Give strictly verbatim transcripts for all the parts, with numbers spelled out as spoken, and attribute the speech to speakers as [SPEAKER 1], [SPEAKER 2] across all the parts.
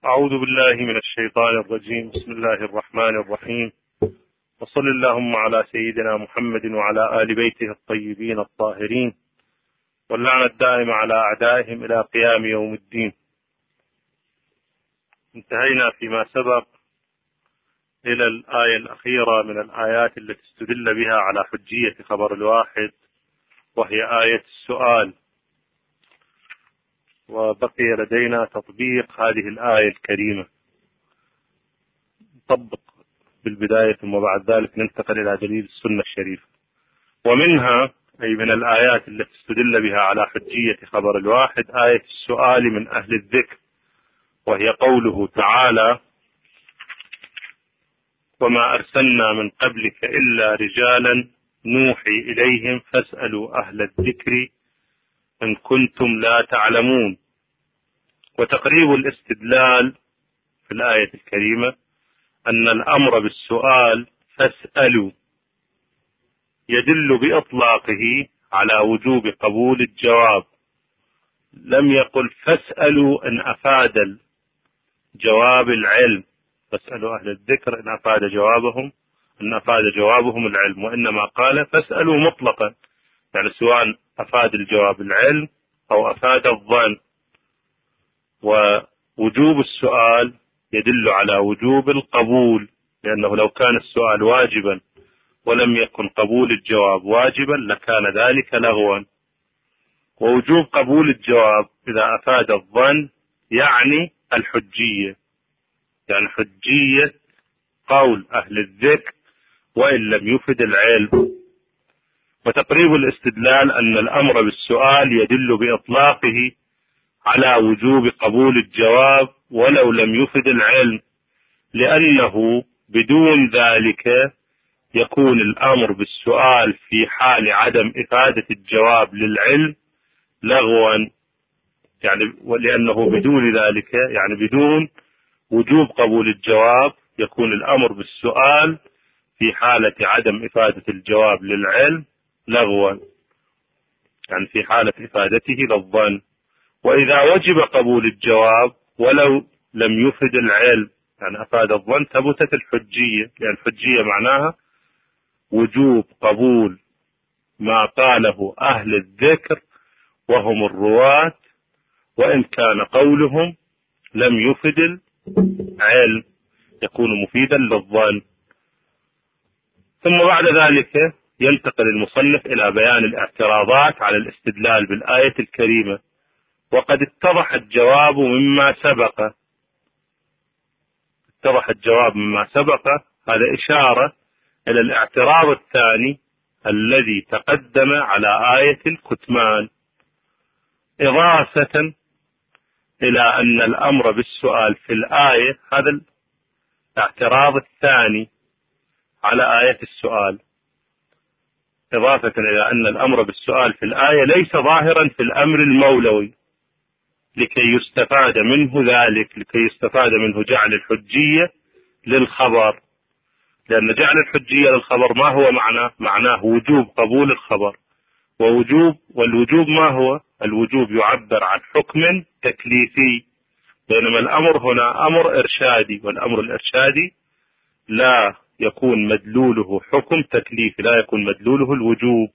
[SPEAKER 1] أعوذ بالله من الشيطان الرجيم. بسم الله الرحمن الرحيم، وصل اللهم على سيدنا محمد وعلى آل بيته الطيبين الطاهرين، واللعنة الدائمة على أعدائهم إلى قيام يوم الدين. انتهينا فيما سبق إلى الآية الأخيرة من الآيات التي استدل بها على حجية خبر الواحد، وهي آية السؤال، وبقي لدينا تطبيق هذه الآية الكريمة. نطبق بالبداية ثم بعد ذلك ننتقل إلى دليل السنة الشريفة. ومنها أي من الآيات التي استدل بها على حجية خبر الواحد آية السؤال من أهل الذكر، وهي قوله تعالى: وما أرسلنا من قبلك إلا رجالا نوحي إليهم فاسألوا أهل الذكر إن كنتم لا تعلمون. وتقريب الاستدلال في الآية الكريمة أن الأمر بالسؤال فاسألوا يدل بإطلاقه على وجوب قبول الجواب، لم يقل فاسألوا إن أفاد جواب العلم، فاسألوا أهل الذكر إن أفاد جوابهم إن أفاد جوابهم العلم، وإنما قال فاسألوا مطلقا، يعني سواء أفاد الجواب العلم أو أفاد الظن. ووجوب السؤال يدل على وجوب القبول، لأنه لو كان السؤال واجبا ولم يكن قبول الجواب واجبا لكان ذلك لغوا. ووجوب قبول الجواب إذا أفاد الظن يعني الحجية، يعني حجية قول أهل الذكر وإن لم يفد العلم. وتقريب الاستدلال أن الأمر بالسؤال يدل بإطلاقه على وجوب قبول الجواب ولو لم يفد العلم، لأنه بدون ذلك يكون الأمر بالسؤال في حال عدم إفادة الجواب للعلم لغوا، يعني ولأنه بدون ذلك يعني بدون وجوب قبول الجواب يكون الأمر بالسؤال في حالة عدم إفادة الجواب للعلم لغوا، يعني في حالة إفادته للظن. وإذا وجب قبول الجواب ولو لم يفد العلم يعني أفاد الظن ثبتت الحجية، لأن الحجية معناها وجوب قبول ما قاله أهل الذكر وهم الرواة، وإن كان قولهم لم يفد العلم يكون مفيدا للظن. ثم بعد ذلك ينتقل المصنف إلى بيان الاعتراضات على الاستدلال بالآية الكريمة، وقد اتضح الجواب مما سبق. اتضح الجواب مما سبق، هذا إشارة إلى الاعتراض الثاني الذي تقدم على آية الكتمان، إضافة إلى أن الأمر بالسؤال في الآية، هذا الاعتراض الثاني على آية السؤال، إضافة إلى أن الأمر بالسؤال في الآية ليس ظاهرا في الأمر المولوي لكي يستفاد منه ذلك، لكي يستفاد منه جعل الحجية للخبر، لأن جعل الحجية للخبر ما هو معناه؟ معناه وجوب قبول الخبر، ووجوب والوجوب ما هو؟ الوجوب يعبر عن حكم تكليفي، بينما الأمر هنا أمر إرشادي، والأمر الإرشادي لا يكون مدلوله حكم تكليفي، لا يكون مدلوله الوجوب،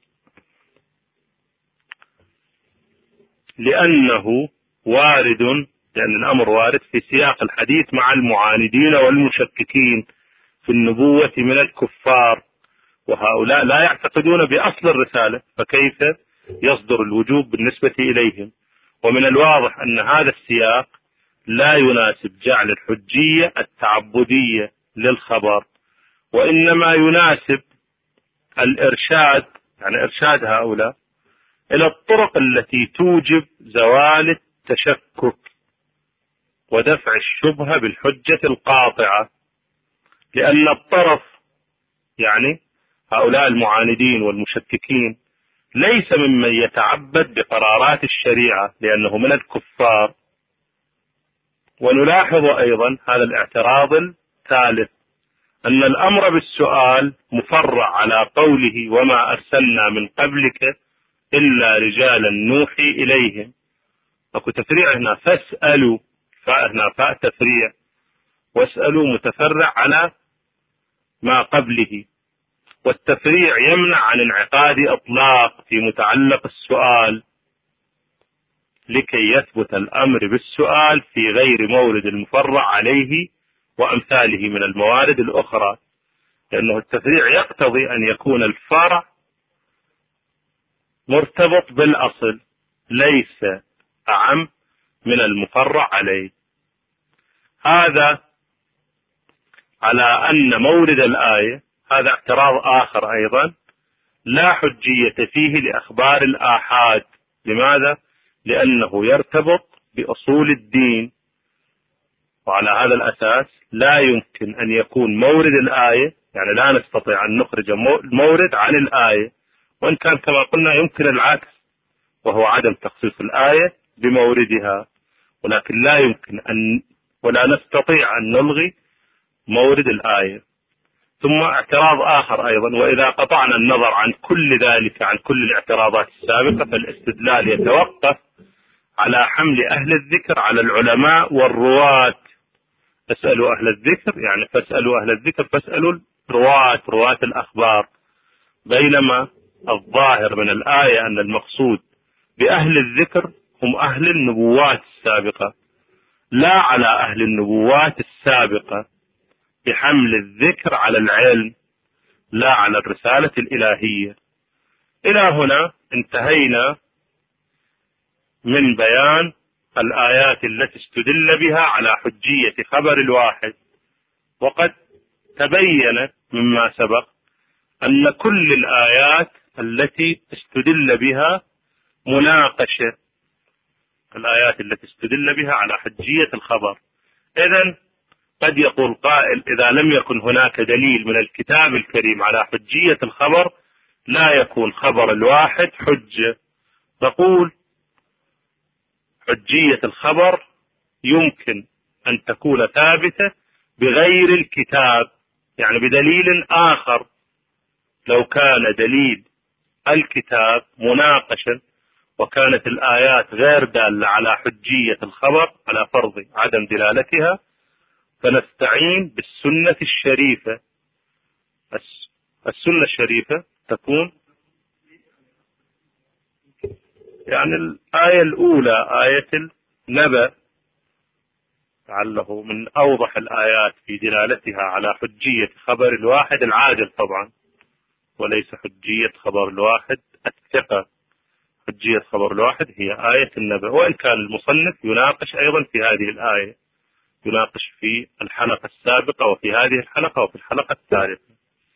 [SPEAKER 1] لأنه وارد، لأن الأمر وارد في سياق الحديث مع المعاندين والمشككين في النبوة من الكفار، وهؤلاء لا يعتقدون بأصل الرسالة، فكيف يصدر الوجوب بالنسبة إليهم؟ ومن الواضح أن هذا السياق لا يناسب جعل الحجية التعبدية للخبر، وإنما يناسب الإرشاد، يعني إرشاد هؤلاء إلى الطرق التي توجب زوال التشكك ودفع الشبهة بالحجة القاطعة، لأن الطرف يعني هؤلاء المعاندين والمشككين ليس ممن يتعبد بقرارات الشريعة لأنه من الكفار. ونلاحظ أيضا هذا الاعتراض الثالث، أن الأمر بالسؤال مفرع على قوله وما أرسلنا من قبلك إلا رجالا نوحي إليهم، أكو تفريع هنا، فاسألوا فاء هنا فاء تفريع، واسألوا متفرع على ما قبله، والتفريع يمنع عن انعقاد إطلاق في متعلق السؤال لكي يثبت الأمر بالسؤال في غير مورد المفرع عليه وأمثاله من الموارد الأخرى، لأنه التفريع يقتضي أن يكون الفرع مرتبط بالأصل ليس أعم من المفرع عليه. هذا على أن مورد الآية، هذا اعتراض آخر أيضا، لا حجية فيه لأخبار الآحاد. لماذا؟ لأنه يرتبط بأصول الدين، وعلى هذا الأساس لا يمكن أن يكون مورد الآية، يعني لا نستطيع أن نخرج المورد عن الآية، وإن كان كما قلنا يمكن العكس وهو عدم تخصيص الآية بموردها، ولكن لا يمكن أن ولا نستطيع أن نلغي مورد الآية. ثم اعتراض آخر أيضا، وإذا قطعنا النظر عن كل ذلك، عن كل الاعتراضات السابقة، فالاستدلال يتوقف على حمل أهل الذكر على العلماء والرواة. اسألوا أهل الذكر يعني فاسألوا أهل الذكر، فاسألوا الرواة، رواة الأخبار، بينما الظاهر من الآية أن المقصود بأهل الذكر هم أهل النبوات السابقة، لا على أهل النبوات السابقة بحمل الذكر على العلم، لا على الرسالة الإلهية. إلى هنا انتهينا من بيان الآيات التي استدل بها على حجية خبر الواحد. وقد تبين مما سبق أن كل الآيات التي استدل بها مناقشة، الآيات التي استدل بها على حجية الخبر. إذن قد يقول قائل إذا لم يكن هناك دليل من الكتاب الكريم على حجية الخبر لا يكون خبر الواحد حجة. نقول حجية الخبر يمكن أن تكون ثابتة بغير الكتاب، يعني بدليل آخر. لو كان دليل الكتاب مناقشا وكانت الآيات غير دالة على حجية الخبر على فرض عدم دلالتها، فنستعين بالسنة الشريفة. السنة الشريفة تكون يعني الآية الأولى، آية النبأ، لعله من أوضح الآيات في دلالتها على حجية خبر الواحد العادل طبعا، وليس حجية خبر الواحد الثقة. حجية خبر الواحد هي آية النبأ، وإن كان المصنف يناقش أيضا في هذه الآية، يناقش في الحلقة السابقة وفي هذه الحلقة وفي الحلقة الثالثة.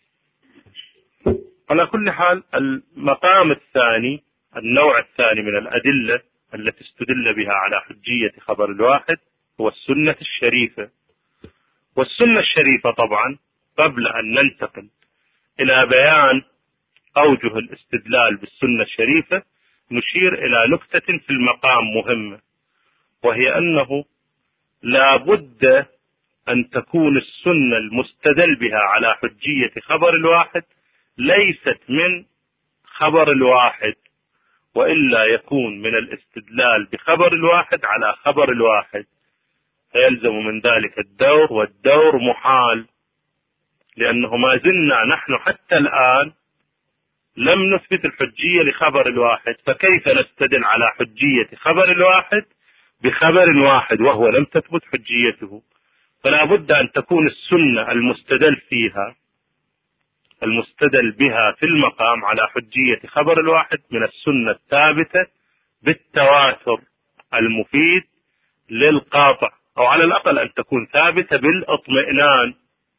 [SPEAKER 1] على كل حال، المقام الثاني، النوع الثاني من الأدلة التي استدل بها على حجية خبر الواحد هو السنة الشريفة. والسنة الشريفة طبعا قبل أن ننتقل إلى بيان أوجه الاستدلال بالسنة الشريفة نشير إلى نكتة في المقام مهمة، وهي أنه لا بد أن تكون السنة المستدل بها على حجية خبر الواحد ليست من خبر الواحد، وإلا يكون من الاستدلال بخبر الواحد على خبر الواحد، فيلزم من ذلك الدور، والدور محال، لأنه ما زلنا نحن حتى الآن لم نثبت الحجية لخبر الواحد، فكيف نستدل على حجية خبر الواحد بخبر واحد وهو لم تثبت حجيته؟ فلا بد أن تكون السنة المستدل فيها المستدل بها في المقام على حجية خبر الواحد من السنة الثابتة بالتواتر المفيد للقاطع، أو على الأقل أن تكون ثابتة بالاطمئنان،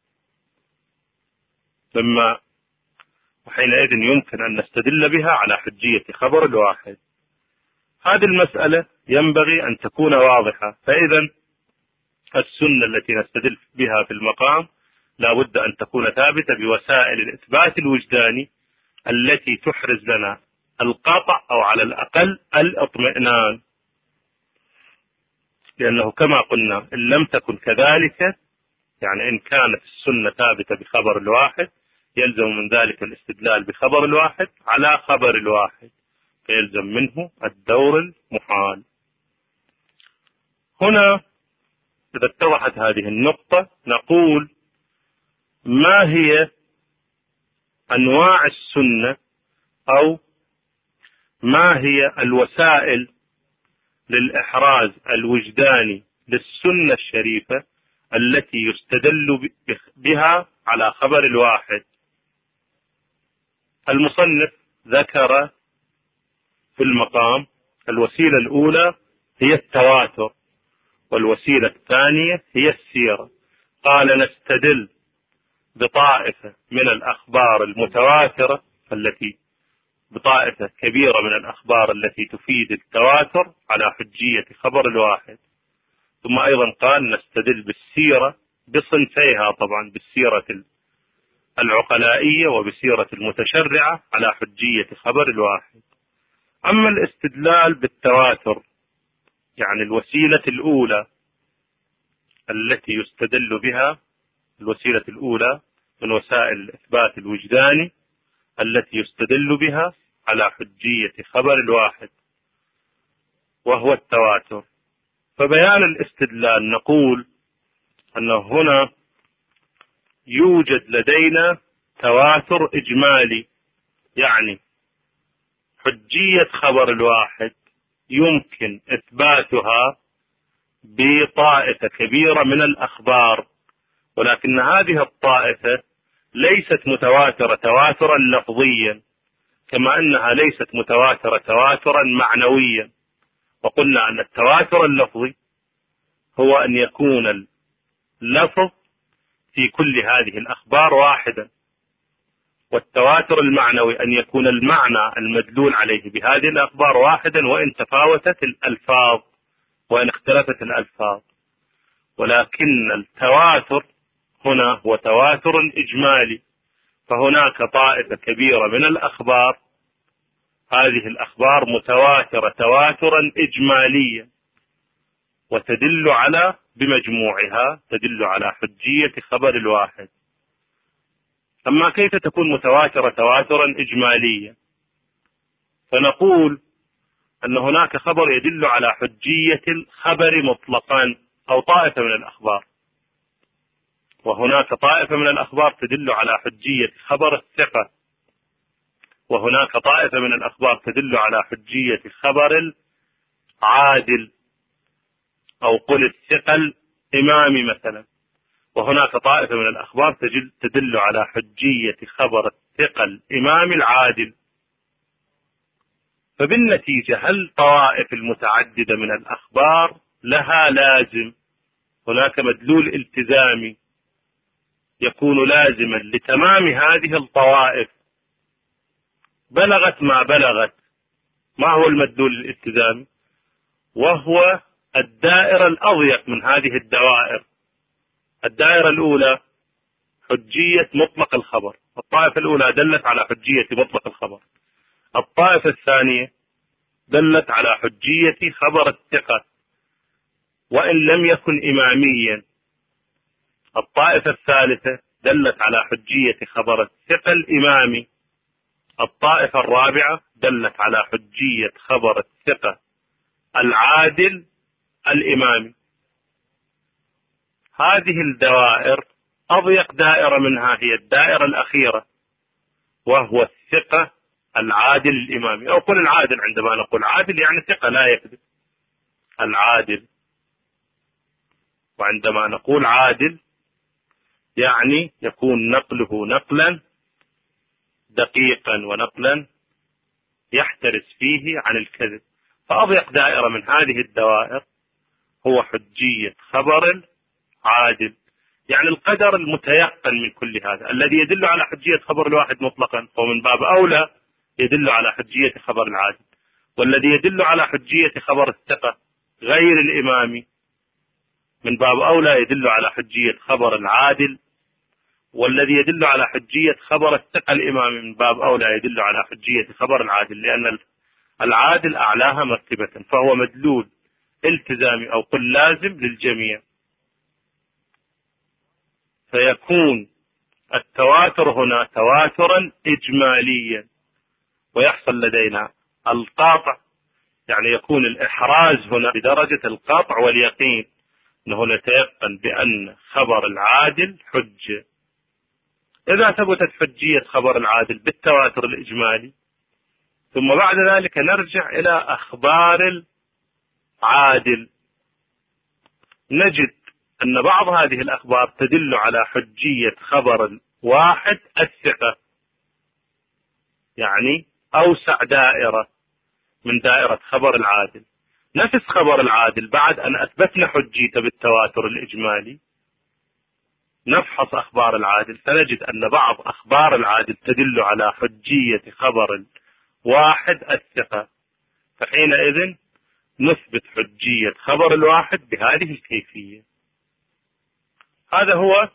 [SPEAKER 1] مما وحينئذ يمكن أن نستدل بها على حجية خبر الواحد. هذه المسألة ينبغي أن تكون واضحة. فإذا السنة التي نستدل بها في المقام لا بد أن تكون ثابتة بوسائل الإثبات الوجداني التي تحرز لنا القطع أو على الأقل الاطمئنان، لأنه كما قلنا إن لم تكن كذلك، يعني إن كانت السنة ثابتة بخبر الواحد يلزم من ذلك الاستدلال بخبر الواحد على خبر الواحد، فيلزم منه الدور المحال. هنا إذا اتضحت هذه النقطة نقول ما هي أنواع السنة أو ما هي الوسائل للإحراز الوجداني للسنة الشريفة التي يستدل بها على خبر الواحد. المصنف ذكر في المقام الوسيلة الأولى هي التواتر، والوسيلة الثانية هي السيرة. قال نستدل بطائفة من الأخبار المتواترة التي بطائفة كبيرة من الأخبار التي تفيد التواتر على حجية خبر الواحد. ثم أيضا قال نستدل بالسيرة بصنفيها طبعا، بالسيرة العقلائية وبسيرة المتشرعة على حجية خبر الواحد. أما الاستدلال بالتواتر يعني الوسيلة الأولى التي يستدل بها، الوسيلة الأولى من وسائل الإثبات الوجداني التي يستدل بها على حجية خبر الواحد وهو التواتر. فبيان الاستدلال نقول أن هنا يوجد لدينا تواتر إجمالي، يعني حجية خبر الواحد يمكن إثباتها بطائفة كبيرة من الأخبار، ولكن هذه الطائفة ليست متواترة تواترا لفظيا، كما أنها ليست متواترة تواترا معنويا. وقلنا أن التواتر اللفظي هو أن يكون اللفظ في كل هذه الأخبار واحدا، والتواتر المعنوي أن يكون المعنى المدلول عليه بهذه الأخبار واحدا وإن تفاوتت الألفاظ وإن اختلفت الألفاظ. ولكن التواتر هنا هو تواتر إجمالي، فهناك طائفة كبيرة من الأخبار، هذه الأخبار متواترة تواترا إجماليا وتدل على بمجموعها تدل على حجية خبر الواحد. أما كيف تكون متواترة تواترا إجماليا؟ فنقول أن هناك خبر يدل على حجية الخبر مطلقا أو طائفة من الأخبار، وهناك طائفة من الأخبار تدل على حجية خبر الثقة، وهناك طائفة من الأخبار تدل على حجية خبر العادل أو قل الثقة الإمامي مثلا، وهناك طائفة من الأخبار تدل على حجية خبر الثقة الإمامي العادل. فبالنتيجة هل طوائف المتعددة من الأخبار لها لازم؟ هناك مدلول التزامي يكون لازما لتمام هذه الطوائف بلغت ما بلغت. ما هو المدلول الالتزامي؟ وهو الدائرة الأضيق من هذه الدوائر. الدائرة الأولى حجية مطلق الخبر، الطائفة الأولى دلت على حجية مطلق الخبر. الطائفة الثانية دلت على حجية خبر الثقة وإن لم يكن إماميا. الطائفة الثالثة دلت على حجية خبر الثقة الإمامي. الطائفة الرابعة دلت على حجية خبر الثقة العادل الإمامي. هذه الدوائر أضيق دائرة منها هي الدائرة الأخيرة وهو الثقة العادل الإمامي، أو قل العادل. عندما نقول عادل يعني ثقة لا يكذب، العادل. وعندما نقول عادل يعني يكون نقله نقلا دقيقا ونقلا يحترس فيه عن الكذب. فأضيق دائرة من هذه الدوائر هو حجية خبر عادل، يعني القدر المتيقن من كل هذا. الذي يدل على حجية خبر الواحد مطلقا هو من باب أولى يدل على حجية خبر العادل، والذي يدل على حجية خبر الثقة غير الإمامي من باب أولى يدل على حجية خبر العادل، والذي يدل على حجية خبر الثقة الإمامي من باب أولى يدل على حجية خبر العادل، لأن العادل أعلاها مرتبة، فهو مدلول التزامي أو قل لازم للجميع. فيكون التواتر هنا تواترا إجماليا، ويحصل لدينا القاطع، يعني يكون الإحراز هنا بدرجة القاطع واليقين. أنه نتيقن بأن خبر العادل حجة. إذا ثبتت حجية خبر العادل بالتواتر الإجمالي، ثم بعد ذلك نرجع إلى أخبار العادل، نجد أن بعض هذه الأخبار تدل على حجية خبر الواحد الثقة، يعني أوسع دائرة من دائرة خبر العادل. نفس خبر العادل بعد أن أثبتنا حجيته بالتواتر الإجمالي، نفحص أخبار العادل فنجد أن بعض أخبار العادل تدل على حجية خبر الواحد الثقة، فحينئذ نثبت حجية خبر الواحد بهذه الكيفية. هذا هو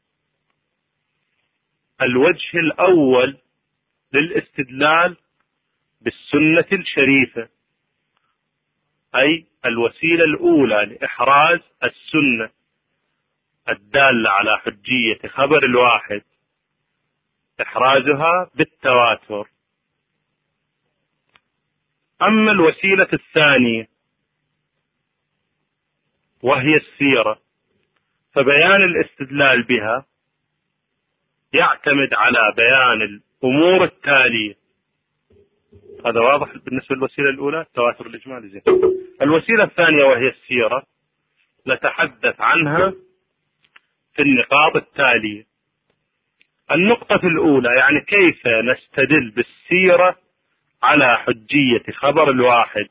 [SPEAKER 1] الوجه الأول للاستدلال بالسنة الشريفة، أي الوسيلة الأولى لإحراز السنة الدالة على حجية خبر الواحد، إحرازها بالتواتر. أما الوسيلة الثانية وهي السيرة، فبيان الاستدلال بها يعتمد على بيان الأمور التالية. هذا واضح بالنسبة للوسيلة الأولى التواتر الإجمالي. زين. الوسيلة الثانية وهي السيرة نتحدث عنها في النقاط التالية. النقطة الأولى يعني كيف نستدل بالسيرة على حجية خبر الواحد،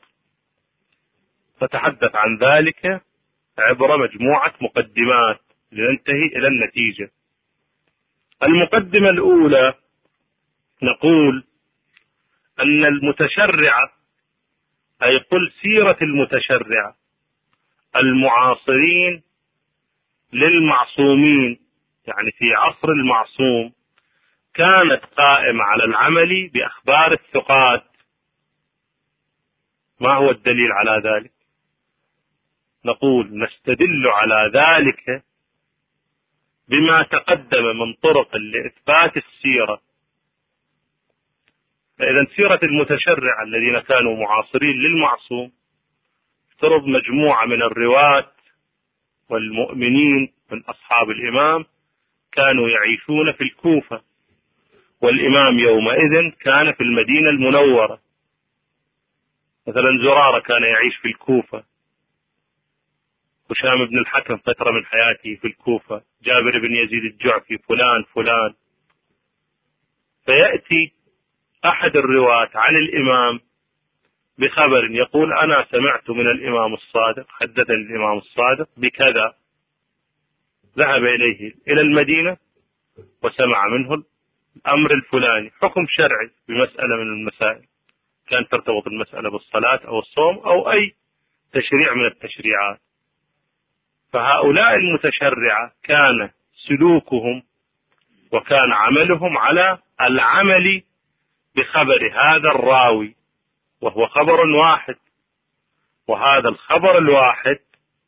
[SPEAKER 1] فتحدث عن ذلك عبر مجموعة مقدمات لننتهي إلى النتيجة. المقدمة الأولى نقول أن المتشرع، أي قل سيرة المتشرع المعاصرين للمعصومين، يعني في عصر المعصوم، كانت قائمة على العمل بأخبار الثقات. ما هو الدليل على ذلك؟ نقول نستدل على ذلك بما تقدم من طرق لإثبات السيرة. فإذا سيرة المتشرع الذين كانوا معاصرين للمعصوم افترض مجموعة من الرواة والمؤمنين من أصحاب الإمام كانوا يعيشون في الكوفة، والإمام يومئذ كان في المدينة المنورة. مثلا زرارة كان يعيش في الكوفة، هشام بن الحكم فترة من حياته في الكوفة، جابر بن يزيد الجعفي، فلان فلان. فيأتي أحد الرواة عن الإمام بخبر يقول أنا سمعت من الإمام الصادق، حدثني الإمام الصادق بكذا، ذهب إليه إلى المدينة وسمع منه الأمر الفلاني، حكم شرعي بمسألة من المسائل، كان ترتبط المسألة بالصلاة أو الصوم أو أي تشريع من التشريعات. فهؤلاء المتشرعة كان سلوكهم وكان عملهم على العمل بخبر هذا الراوي، وهو خبر واحد، وهذا الخبر الواحد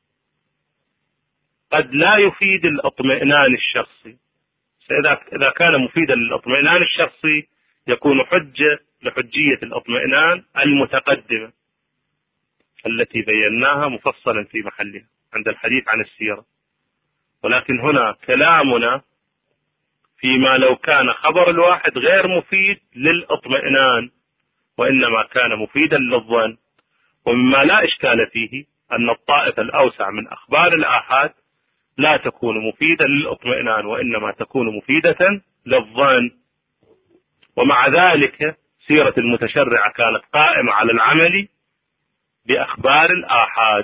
[SPEAKER 1] قد لا يفيد الاطمئنان الشخصي. إذا كان مفيدا للاطمئنان الشخصي يكون حجة لحجية الاطمئنان المتقدمة التي بيناها مفصلا في محلها عند الحديث عن السيرة. ولكن هنا كلامنا فيما لو كان خبر الواحد غير مفيد للاطمئنان وإنما كان مفيدا للظن. ومما لا إشكال فيه أن الطائفة الأوسع من أخبار الآحاد لا تكون مفيدا للاطمئنان وإنما تكون مفيدة للظن. ومع ذلك سيرة المتشرع كانت قائمة على العمل بأخبار الآحاد.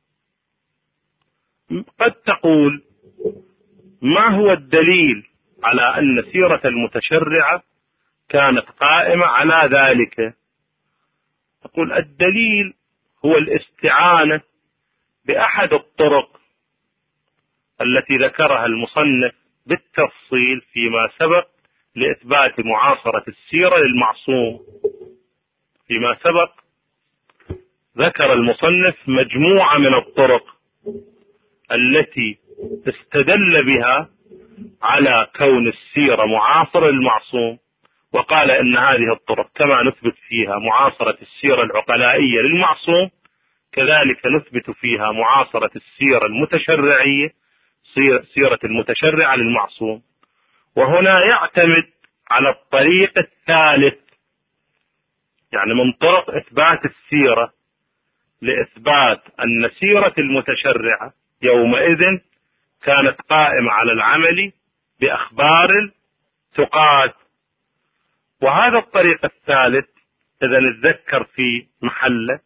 [SPEAKER 1] قد تقول ما هو الدليل على أن سيرة المتشرع كانت قائمة على ذلك؟ أقول الدليل هو الاستعانة بأحد الطرق التي ذكرها المصنف بالتفصيل فيما سبق لإثبات معاصرة السيرة للمعصوم. فيما سبق ذكر المصنف مجموعة من الطرق التي استدل بها على كون السيرة معاصرة للمعصوم، وقال إن هذه الطرق كما نثبت فيها معاصرة السيرة العقلائية للمعصوم كذلك نثبت فيها معاصرة السيرة المتشرعية، سيرة المتشرع للمعصوم. وهنا يعتمد على الطريق الثالث، يعني من طرق إثبات السيرة لإثبات أن سيرة المتشرع يومئذ كانت قائمة على العمل بأخبار الثقات. وهذا الطريق الثالث إذا نتذكر في محله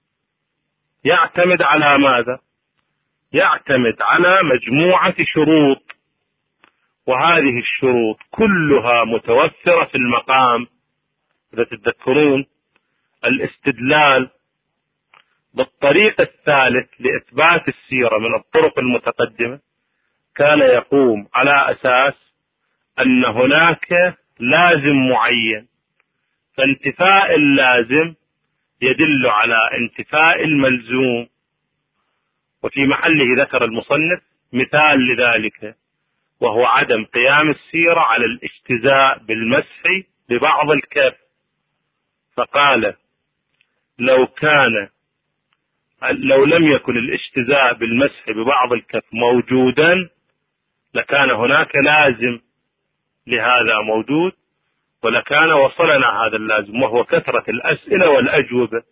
[SPEAKER 1] يعتمد على ماذا؟ يعتمد على مجموعة شروط، وهذه الشروط كلها متوفرة في المقام. إذا تتذكرون الاستدلال بالطريق الثالث لإثبات السيرة من الطرق المتقدمة كان يقوم على أساس أن هناك لازم معين، فانتفاء اللازم يدل على انتفاء الملزوم. وفي محله ذكر المصنف مثال لذلك، وهو عدم قيام السيرة على الاجتزاء بالمسح ببعض الكف. فقال لو كان لو لم يكن الاجتزاء بالمسح ببعض الكف موجودا لكان هناك لازم لهذا موجود، ولكان وصلنا هذا اللازم وهو كثرة الأسئلة والأجوبة.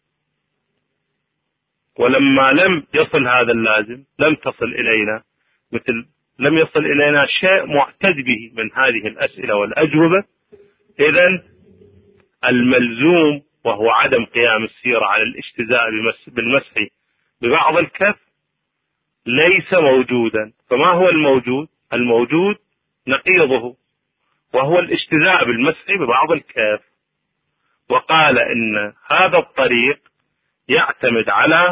[SPEAKER 1] ولما لم يصل هذا اللازم لم تصل إلينا مثل لم يصل إلينا شيء معتد به من هذه الأسئلة والأجوبة. إذن الملزوم وهو عدم قيام السيرة على الاجتزاء بالمسح ببعض الكف ليس موجودا. فما هو الموجود؟ الموجود نقيضه، وهو الاجتزاء بالمسح ببعض الكف. وقال إن هذا الطريق يعتمد على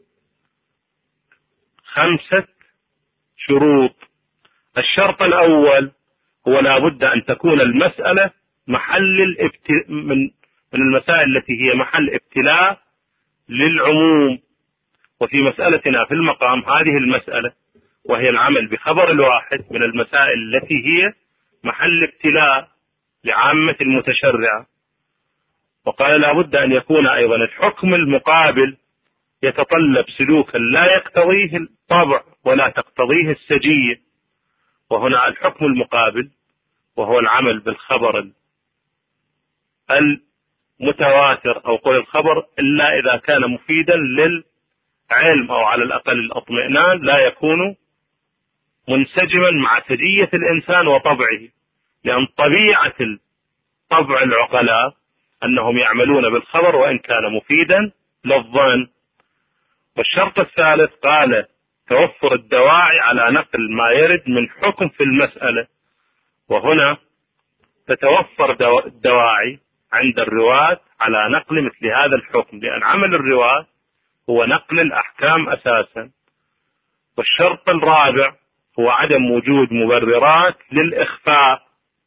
[SPEAKER 1] خمسة شروط. الشرط الأول هو لا بد أن تكون المسألة محل الابت... من من المسائل التي هي محل ابتلاء للعموم. وفي مسألتنا في المقام هذه المسألة وهي العمل بخبر الواحد من المسائل التي هي محل ابتلاء لعامة المتشرعة. وقال لا بد أن يكون أيضا الحكم المقابل يتطلب سلوكا لا يقتضيه الطبع ولا تقتضيه السجية. وهنا الحكم المقابل وهو العمل بالخبر المتواتر أو قول الخبر إلا إذا كان مفيدا للعلم أو على الأقل الاطمئنان، لا يكون منسجما مع سجية الإنسان وطبعه، لأن طبيعة طبع العقلاء أنهم يعملون بالخبر وإن كان مفيدا للظن. والشرط الثالث قال توفر الدواعي على نقل ما يرد من حكم في المسألة. وهنا تتوفر الدواعي عند الرواة على نقل مثل هذا الحكم، لأن عمل الرواة هو نقل الأحكام أساسا. والشرط الرابع هو عدم وجود مبررات للإخفاء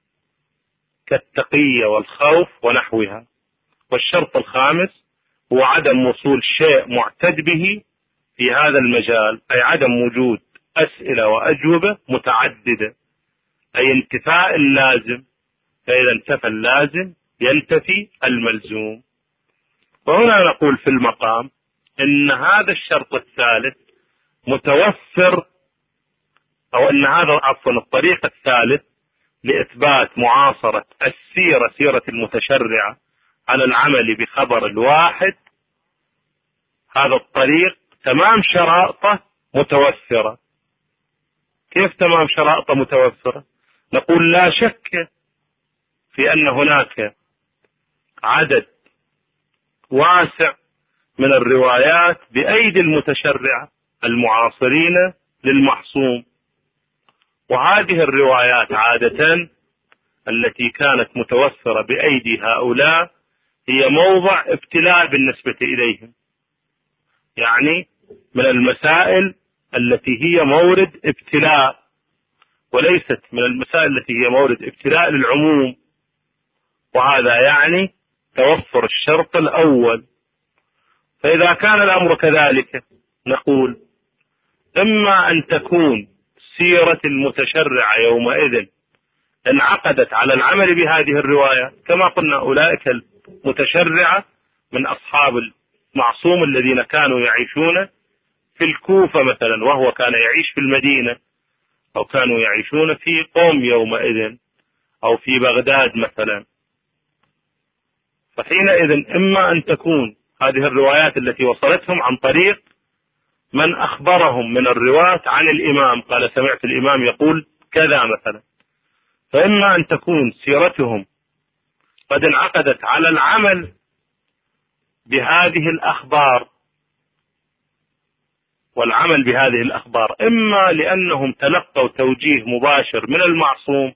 [SPEAKER 1] كالتقية والخوف ونحوها. والشرط الخامس هو عدم وصول شيء معتد به في هذا المجال، أي عدم وجود أسئلة وأجوبة متعددة، أي انتفاء اللازم. فإذا انتفى اللازم ينتفي الملزوم. وهنا نقول في المقام إن هذا الشرط الثالث متوفر، أو أن هذا عفوا الطريق الثالث لإثبات معاصرة السيرة سيرة المتشرعة على العمل بخبر الواحد، هذا الطريق تمام شرائطه متوفرة. كيف تمام شرائطه متوفرة؟ نقول لا شك في أن هناك عدد واسع من الروايات بأيدي المتشرعة المعاصرين للمعصوم. وهذه الروايات عادة التي كانت متوفرة بأيدي هؤلاء هي موضع ابتلاء بالنسبة إليهم، يعني من المسائل التي هي مورد ابتلاء، وليست من المسائل التي هي مورد ابتلاء للعموم. وهذا يعني توفر الشرط الأول. فإذا كان الأمر كذلك نقول إما أن تكون سيرة المتشرع يومئذ انعقدت على العمل بهذه الرواية، كما قلنا أولئك المتشرعة من أصحاب المعصوم الذين كانوا يعيشون في الكوفة مثلا وهو كان يعيش في المدينة، أو كانوا يعيشون في قوم يومئذ، أو في بغداد مثلا. فحينئذ إما أن تكون هذه الروايات التي وصلتهم عن طريق من أخبرهم من الرواة عن الإمام، قال سمعت الإمام يقول كذا مثلا، فإما أن تكون سيرتهم قد انعقدت على العمل بهذه الأخبار والعمل بهذه الأخبار، إما لأنهم تلقوا توجيه مباشر من المعصوم،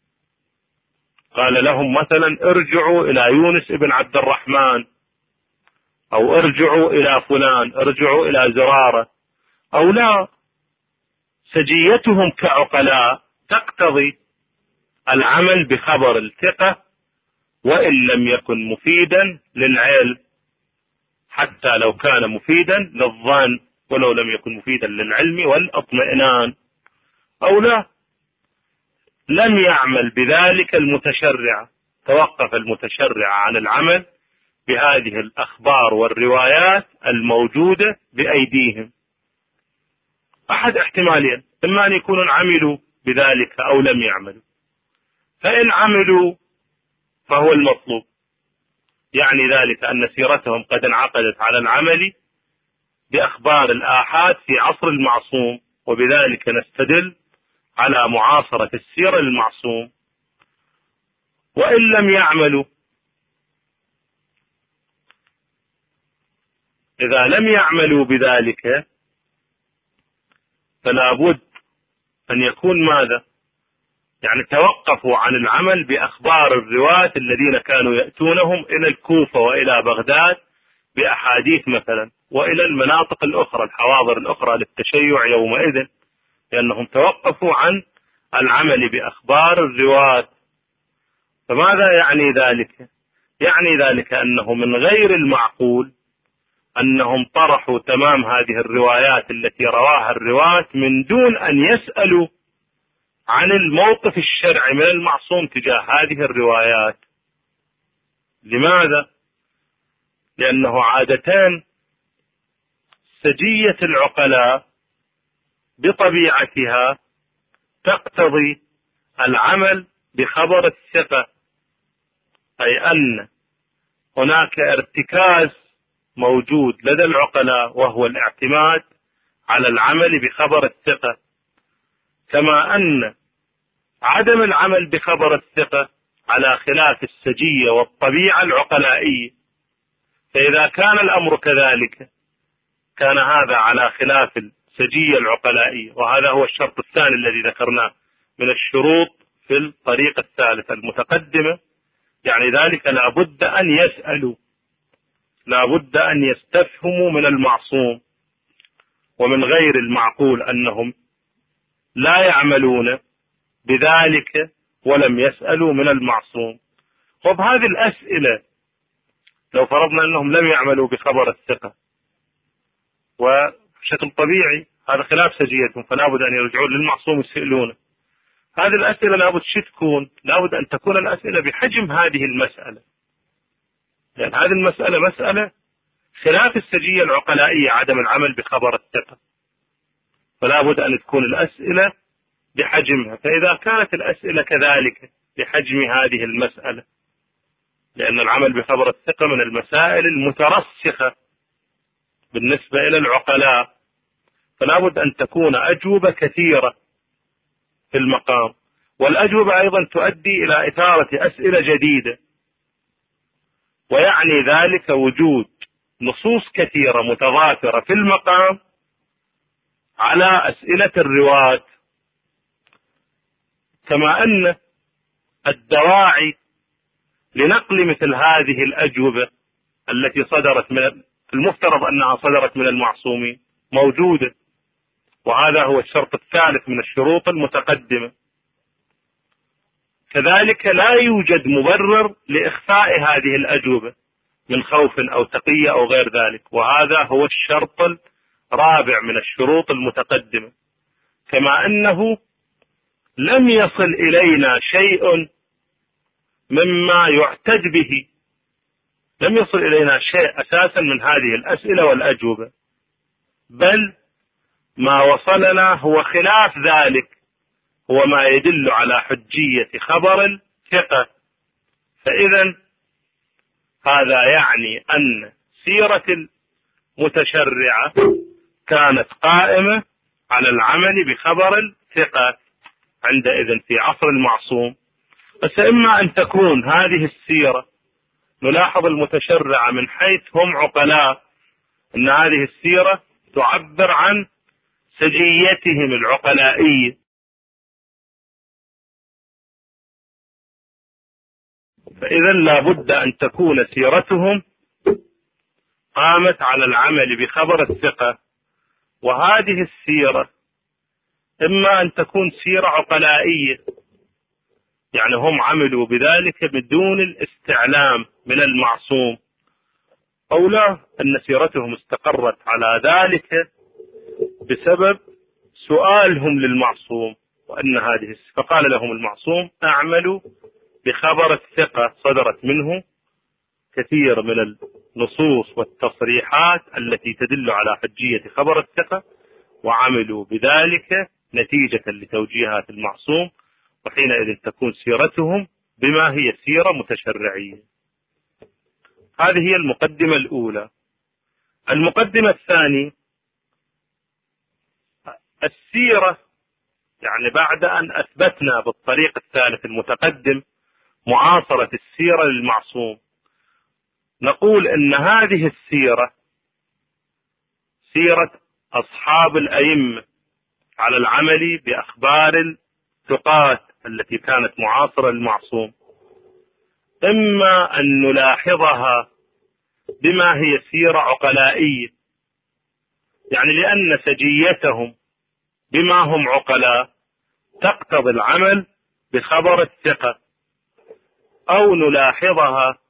[SPEAKER 1] قال لهم مثلا ارجعوا إلى يونس ابن عبد الرحمن، أو ارجعوا إلى فلان، ارجعوا إلى زرارة، أو لا، سجيتهم كعقلاء تقتضي العمل بخبر الثقة وإن لم يكن مفيدا للعلم، حتى لو كان مفيدا للظن ولو لم يكن مفيدا للعلم والاطمئنان، أو لا، لم يعمل بذلك المتشرع، توقف المتشرع عن العمل بهذه الأخبار والروايات الموجودة بأيديهم. أحد احتمالين، إما أن يكونوا عملوا بذلك أو لم يعملوا. فإن عملوا فهو المطلوب، يعني ذلك أن سيرتهم قد انعقدت على العمل بأخبار الآحاد في عصر المعصوم، وبذلك نستدل على معاصرة السيرة للمعصوم. وإن لم يعملوا، إذا لم يعملوا بذلك فلا بد أن يكون ماذا؟ يعني توقفوا عن العمل بأخبار الرواة الذين كانوا يأتونهم إلى الكوفة وإلى بغداد بأحاديث مثلا، وإلى المناطق الأخرى الحواضر الأخرى للتشيع يومئذ، لأنهم توقفوا عن العمل بأخبار الرواة. فماذا يعني ذلك؟ يعني ذلك أنه من غير المعقول أنهم طرحوا تمام هذه الروايات التي رواها الرواة من دون أن يسألوا عن الموقف الشرعي من المعصوم تجاه هذه الروايات. لماذا؟ لأنه عادة سجية العقلاء بطبيعتها تقتضي العمل بخبر الثقة، أي أن هناك ارتكاز موجود لدى العقلاء وهو الاعتماد على العمل بخبر الثقة، كما أن عدم العمل بخبر الثقة على خلاف السجية والطبيعة العقلائية. فإذا كان الأمر كذلك كان هذا على خلاف السجية العقلائية، وهذا هو الشرط الثاني الذي ذكرناه من الشروط في الطريقة الثالثة المتقدمة. يعني ذلك لا بد أن يسألوا، لا بد أن يستفهموا من المعصوم، ومن غير المعقول أنهم لا يعملون بذلك ولم يسألوا من المعصوم. وبهذه الأسئلة لو فرضنا أنهم لم يعملوا بخبر الثقة وبشكل طبيعي هذا خلاف سجيتهم، فلا بد أن يرجعون للمعصوم يسألونه. هذه الأسئلة لابد شو تكون؟ لابد أن تكون الأسئلة بحجم هذه المسألة، لأن هذه المسألة مسألة خلاف السجية العقلائية عدم العمل بخبر الثقة، فلا بد أن تكون الأسئلة بحجمها. فإذا كانت الأسئلة كذلك بحجم هذه المسألة، لأن العمل بخبر الثقة من المسائل المترسخة بالنسبة إلى العقلاء، فلا بد أن تكون أجوبة كثيرة في المقام، والأجوبة أيضا تؤدي إلى إثارة أسئلة جديدة، ويعني ذلك وجود نصوص كثيرة متضافرة في المقام على أسئلة الرواة، كما أن الدواعي لنقل مثل هذه الأجوبة التي صدرت من المفترض أنها صدرت من المعصومين موجودة، وهذا هو الشرط الثالث من الشروط المتقدمة. كذلك لا يوجد مبرر لإخفاء هذه الأجوبة من خوف أو تقية أو غير ذلك، وهذا هو الشرط الرابع من الشروط المتقدمة. كما أنه لم يصل إلينا شيء مما يعتد به لم يصل إلينا شيء أساسا من هذه الأسئلة والأجوبة، بل ما وصلنا هو خلاف ذلك، هو ما يدل على حجية خبر الثقة. فإذا هذا يعني أن سيرة المتشرعة كانت قائمة على العمل بخبر الثقة عندئذ في عصر المعصوم. بس إما أن تكون هذه السيرة، نلاحظ المتشرعة من حيث هم عقلاء أن هذه السيرة تعبر عن سجيتهم العقلائية، فإذا لا بد أن تكون سيرتهم قامت على العمل بخبر الثقة. وهذه السيرة إما أن تكون سيرة عقلائية، يعني هم عملوا بذلك بدون الاستعلام من المعصوم، أو لا أن سيرتهم استقرت على ذلك بسبب سؤالهم للمعصوم، وأن هذه فقال لهم المعصوم اعملوا بخبر الثقة، صدرت منه كثير من النصوص والتصريحات التي تدل على حجية خبر الثقة، وعملوا بذلك نتيجة لتوجيهات المعصوم، وحينئذ تكون سيرتهم بما هي سيرة متشرعية. هذه هي المقدمة الأولى. المقدمة الثانية، السيرة، يعني بعد أن أثبتنا بالطريق الثالث المتقدم معاصرة السيرة للمعصوم، نقول أن هذه السيرة سيرة أصحاب الأئمة على العمل بأخبار الثقات التي كانت معاصرة للمعصوم، إما أن نلاحظها بما هي سيرة عقلائية، يعني لأن سجيتهم بما هم عقلاء تقتضي العمل بخبر الثقة، أو نلاحظها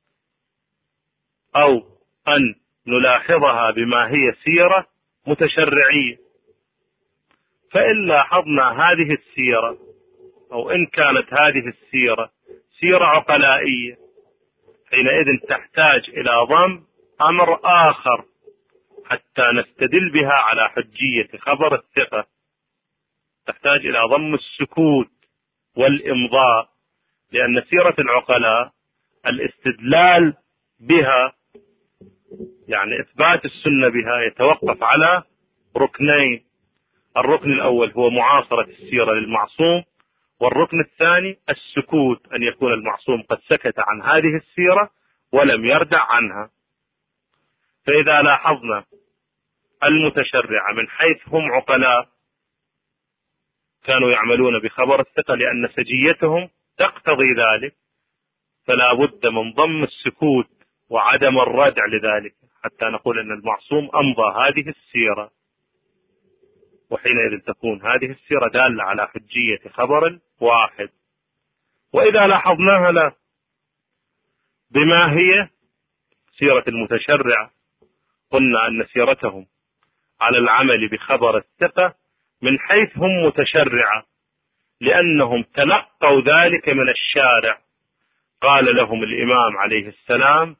[SPEAKER 1] أو أن نلاحظها بما هي سيرة متشرعية. فإن لاحظنا هذه السيرة، أو إن كانت هذه السيرة سيرة عقلائية، حينئذ تحتاج إلى ضم أمر آخر حتى نستدل بها على حجية خبر الثقة، تحتاج إلى ضم السكوت والإمضاء، لأن سيرة العقلاء الاستدلال بها، يعني إثبات السنة بها، يتوقف على ركنين. الركن الأول هو معاصرة السيرة للمعصوم، والركن الثاني السكوت، أن يكون المعصوم قد سكت عن هذه السيرة ولم يردع عنها. فإذا لاحظنا المتشرع من حيث هم عقلاء كانوا يعملون بخبر الثقة لأن سجيتهم تقتضي ذلك، فلا بد من ضم السكوت وعدم الردع لذلك حتى نقول أن المعصوم أمضى هذه السيرة، وحينئذ تكون هذه السيرة دالة على حجية خبر واحد. وإذا لاحظناها لا بما هي سيرة المتشرع، قلنا أن سيرتهم على العمل بخبر الثقة من حيث هم متشرعة، لأنهم تلقوا ذلك من الشارع. قال لهم الإمام عليه السلام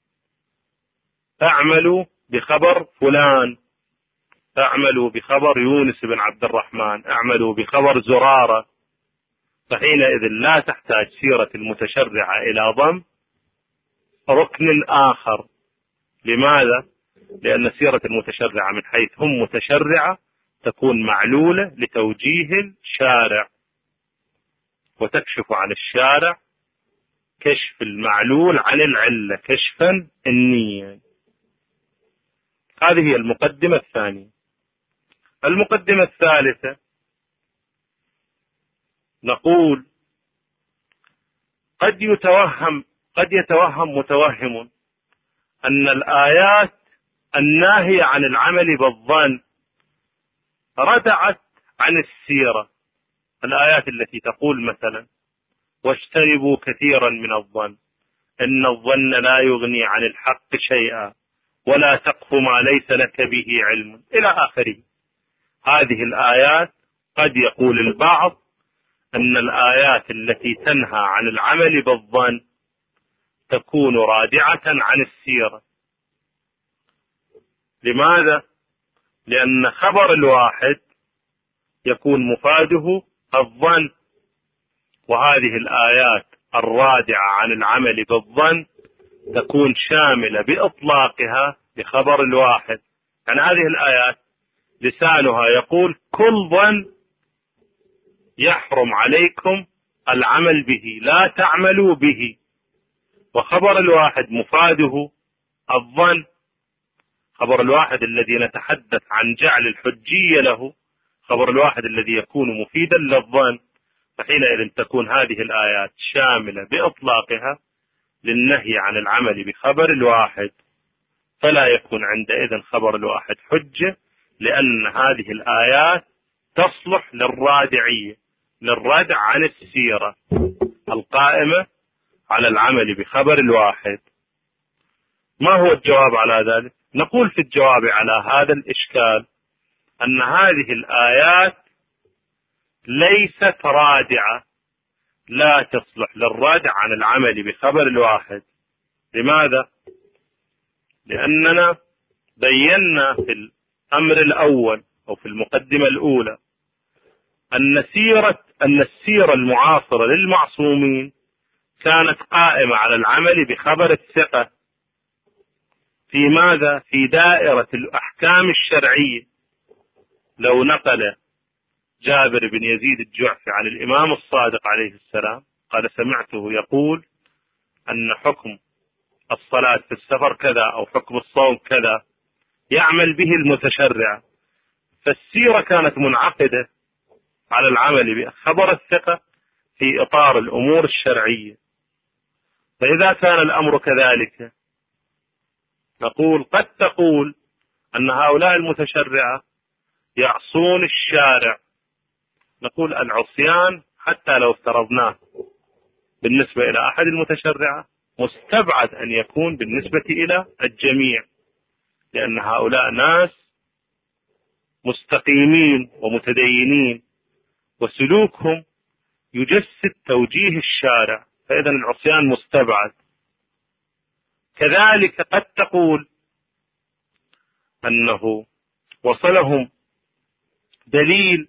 [SPEAKER 1] اعملوا بخبر فلان، اعملوا بخبر يونس بن عبد الرحمن، اعملوا بخبر زرارة. فحينئذ لا تحتاج سيرة المتشرعة إلى ضم ركن آخر. لماذا؟ لأن سيرة المتشرعة من حيث هم متشرعة تكون معلولة لتوجيه الشارع، وتكشف عن الشارع كشف المعلول عن العلة كشفا النية. هذه هي المقدمة الثانية. المقدمة الثالثة، نقول قد يتوهم قد يتوهم متوهم أن الآيات الناهية عن العمل بالظن ردعت عن السيرة، الآيات التي تقول مثلا واجتنبوا كثيرا من الظن إن الظن لا يغني عن الحق شيئا ولا تقف ما ليس لك به علم إلى آخره. هذه الآيات قد يقول البعض أن الآيات التي تنهى عن العمل بالظن تكون رادعة عن السيرة. لماذا؟ لأن خبر الواحد يكون مفاده الظن، وهذه الآيات الرادعة عن العمل بالظن تكون شاملة بإطلاقها بخبر الواحد. يعني هذه الآيات لسانها يقول كل ظن يحرم عليكم العمل به، لا تعملوا به، وخبر الواحد مفاده الظن. خبر الواحد الذي نتحدث عن جعل الحجية له، خبر الواحد الذي يكون مفيدا للظن، فحينئذ تكون هذه الآيات شاملة بإطلاقها للنهي عن العمل بخبر الواحد، فلا يكون عندئذ خبر الواحد حجة، لأن هذه الآيات تصلح للرادعية، للردع عن السيرة القائمة على العمل بخبر الواحد. ما هو الجواب على ذلك؟ نقول في الجواب على هذا الإشكال أن هذه الآيات ليست رادعة، لا تصلح للردع عن العمل بخبر الواحد. لماذا؟ لأننا بينا في الأمر الأول أو في المقدمة الأولى أن سيرة أن السيرة المعاصرة للمعصومين كانت قائمة على العمل بخبر الثقة في ماذا؟ في دائرة الأحكام الشرعية. لو نقل جابر بن يزيد الجعفي عن الإمام الصادق عليه السلام قال سمعته يقول أن حكم الصلاة في السفر كذا أو حكم الصوم كذا يعمل به المتشرع، فالسيرة كانت منعقدة على العمل بخبر الثقة في إطار الأمور الشرعية. فإذا كان الأمر كذلك نقول قد تقول أن هؤلاء المتشرعة يعصون الشارع. نقول العصيان حتى لو افترضناه بالنسبة إلى أحد المتشرعة مستبعد أن يكون بالنسبة إلى الجميع، لأن هؤلاء ناس مستقيمين ومتدينين وسلوكهم يجسد توجيه الشارع، فإذا العصيان مستبعد. كذلك قد تقول أنه وصلهم دليل،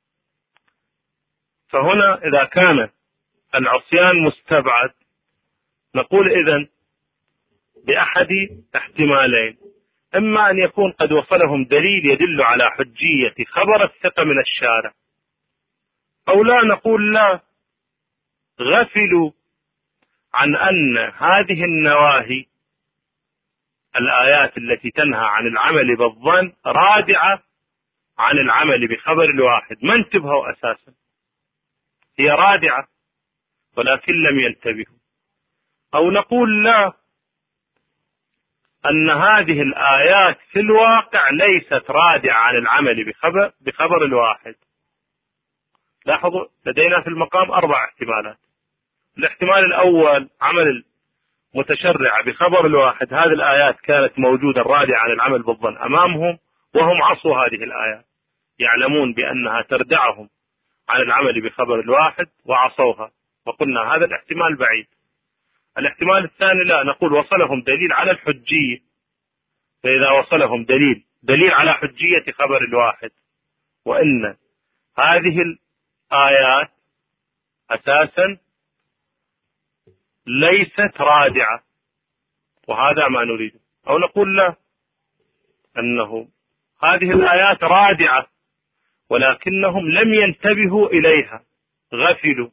[SPEAKER 1] فهنا إذا كان العصيان مستبعد نقول إذن بأحد احتمالين: إما أن يكون قد وصلهم دليل يدل على حجية خبر الثقة من الشارع، أو لا نقول لا، غفلوا عن أن هذه النواهي الآيات التي تنهى عن العمل بالظن رادعة عن العمل بخبر الواحد، ما انتبهوا أساسا، هي رادعة ولكن لم ينتبهوا. أو نقول لا، أن هذه الآيات في الواقع ليست رادعة عن العمل بخبر, بخبر الواحد. لاحظوا لدينا في المقام أربع احتمالات. الاحتمال الأول عمل المتشرع بخبر الواحد، هذه الآيات كانت موجودة رادعة عن العمل بالظن أمامهم وهم عصوا هذه الآيات، يعلمون بأنها تردعهم عن العمل بخبر الواحد وعصوها، وقلنا هذا الاحتمال بعيد. الاحتمال الثاني لا، نقول وصلهم دليل على الحجية، فإذا وصلهم دليل دليل على حجية خبر الواحد وإن هذه الآيات أساسا ليست رادعة، وهذا ما نريده. أو نقول لا، أنه هذه الآيات رادعة ولكنهم لم ينتبهوا إليها، غفلوا.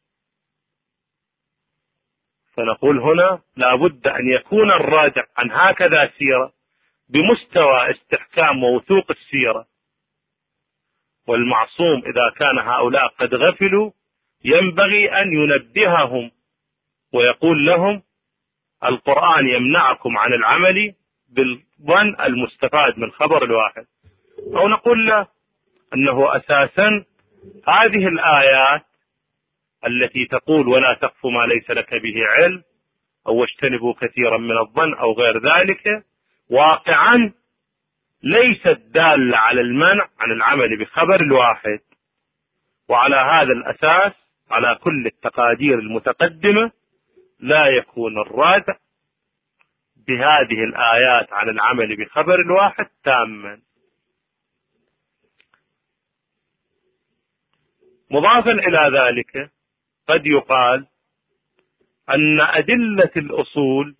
[SPEAKER 1] فنقول هنا لا بد أن يكون الرادع عن هكذا سيرة بمستوى استحكام ووثوق السيرة، والمعصوم إذا كان هؤلاء قد غفلوا ينبغي أن ينبههم ويقول لهم القرآن يمنعكم عن العمل بالظن المستفاد من خبر الواحد. أو نقول له أنه أساسا هذه الآيات التي تقول ولا تقف ما ليس لك به علم أو واجتنبوا كثيرا من الظن أو غير ذلك واقعا ليست دالة على المنع عن العمل بخبر الواحد. وعلى هذا الأساس على كل التقادير المتقدمة لا يكون الردع بهذه الآيات عن العمل بخبر الواحد تاما. مضافا إلى ذلك قد يقال أن أدلة الأصول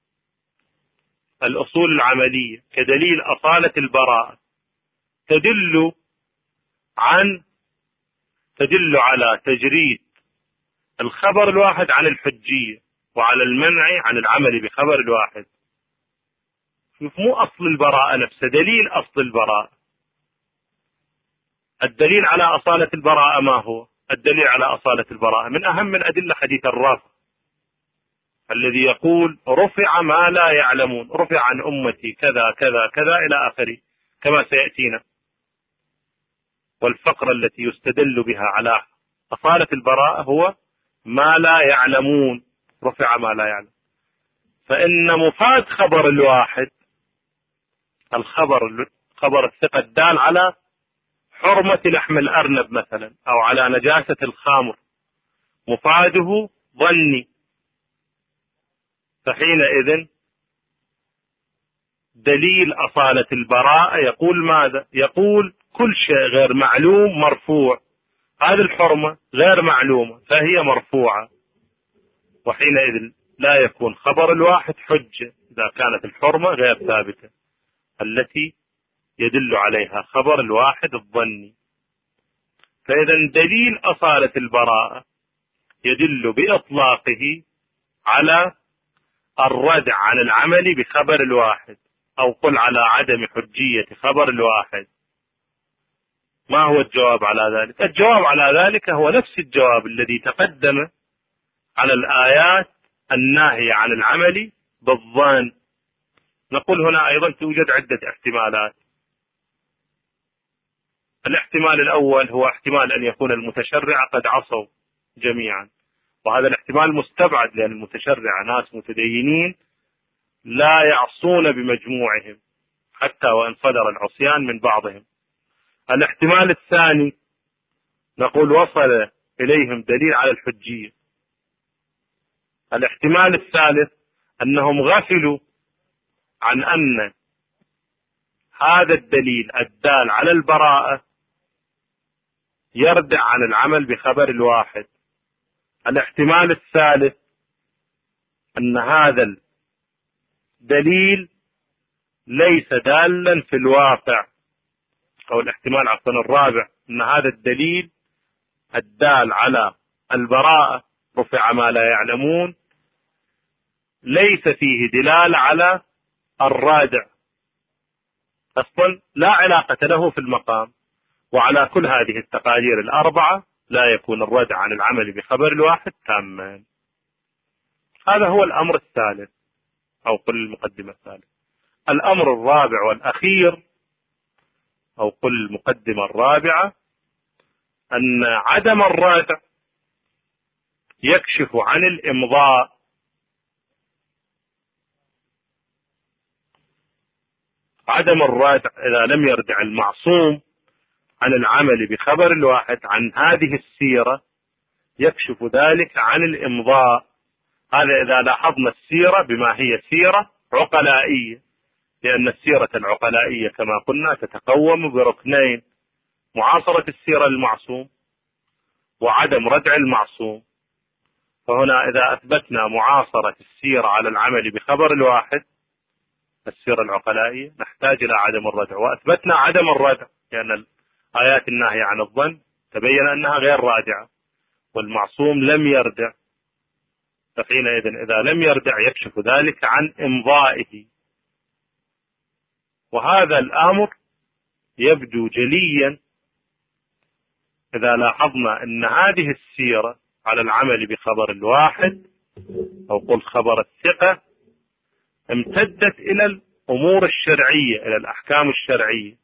[SPEAKER 1] الأصول العملية كدليل أصالة البراءة تدل عن تدل على تجريد الخبر الواحد عن الحجية وعلى المنع عن العمل بخبر الواحد. شوف، مو أصل البراءة نفسه، دليل أصل البراءة. الدليل على أصالة البراءة ما هو؟ الدليل على أصالة البراءة من أهم من أدلة حديث الرافع الذي يقول رفع ما لا يعلمون، رفع عن أمتي كذا كذا كذا إلى آخره كما سيأتينا. والفقرة التي يستدل بها على أصالة البراءة هو ما لا يعلمون، رفع ما لا يعلم. فإن مفاد خبر الواحد الخبر خبر الثقة الدال على حرمة لحم الأرنب مثلا أو على نجاسة الخمر مفاده ظني، فحينئذ دليل أصالة البراءة يقول ماذا؟ يقول كل شيء غير معلوم مرفوع، هذه الحرمة غير معلومة فهي مرفوعة، وحينئذ لا يكون خبر الواحد حجة إذا كانت الحرمة غير ثابتة التي يدل عليها خبر الواحد الظني. فإذا دليل أصالة البراءة يدل بإطلاقه على الردع عن العمل بخبر الواحد، أو قل على عدم حجية خبر الواحد. ما هو الجواب على ذلك؟ الجواب على ذلك هو نفس الجواب الذي تقدم على الآيات الناهية عن العمل بالظن. نقول هنا أيضا توجد عدة احتمالات. الاحتمال الأول هو احتمال أن يكون المتشرع قد عصوا جميعا، وهذا الاحتمال مستبعد لأن المتشرع ناس متدينين لا يعصون بمجموعهم حتى وإن صدر العصيان من بعضهم. الاحتمال الثاني نقول وصل إليهم دليل على الحجية. الاحتمال الثالث أنهم غفلوا عن أن هذا الدليل الدال على البراءة يردع عن العمل بخبر الواحد. الاحتمال الثالث أن هذا الدليل ليس دالا في الواقع، أو الاحتمال عفوا الرابع أن هذا الدليل الدال على البراءة رفع ما لا يعلمون ليس فيه دلالة على الرادع، أصلا لا علاقة له في المقام. وعلى كل هذه التقادير الأربعة لا يكون الردع عن العمل بخبر الواحد تاما. هذا هو الأمر الثالث أو قل المقدمة الثالث. الأمر الرابع والأخير أو قل المقدمة الرابعة أن عدم الردع يكشف عن الإمضاء. عدم الردع إذا لم يردع المعصوم عن العمل بخبر الواحد عن هذه السيرة يكشف ذلك عن الإمضاء. هذا إذا لاحظنا السيرة بما هي سيرة عقلائية، لأن السيرة العقلائية كما قلنا تتقوم بركنين: معاصرة السيرة المعصوم وعدم ردع المعصوم. فهنا إذا أثبتنا معاصرة السيرة على العمل بخبر الواحد السيرة العقلائية نحتاج إلى عدم الردع، وأثبتنا عدم الردع لأن الآيات الناهية عن الظن تبين أنها غير رادعة والمعصوم لم يردع، فحينئذ إذا لم يردع يكشف ذلك عن إمضائه. وهذا الأمر يبدو جليا إذا لاحظنا أن هذه السيرة على العمل بخبر الواحد أو قل خبر الثقة امتدت إلى الأمور الشرعية، إلى الأحكام الشرعية،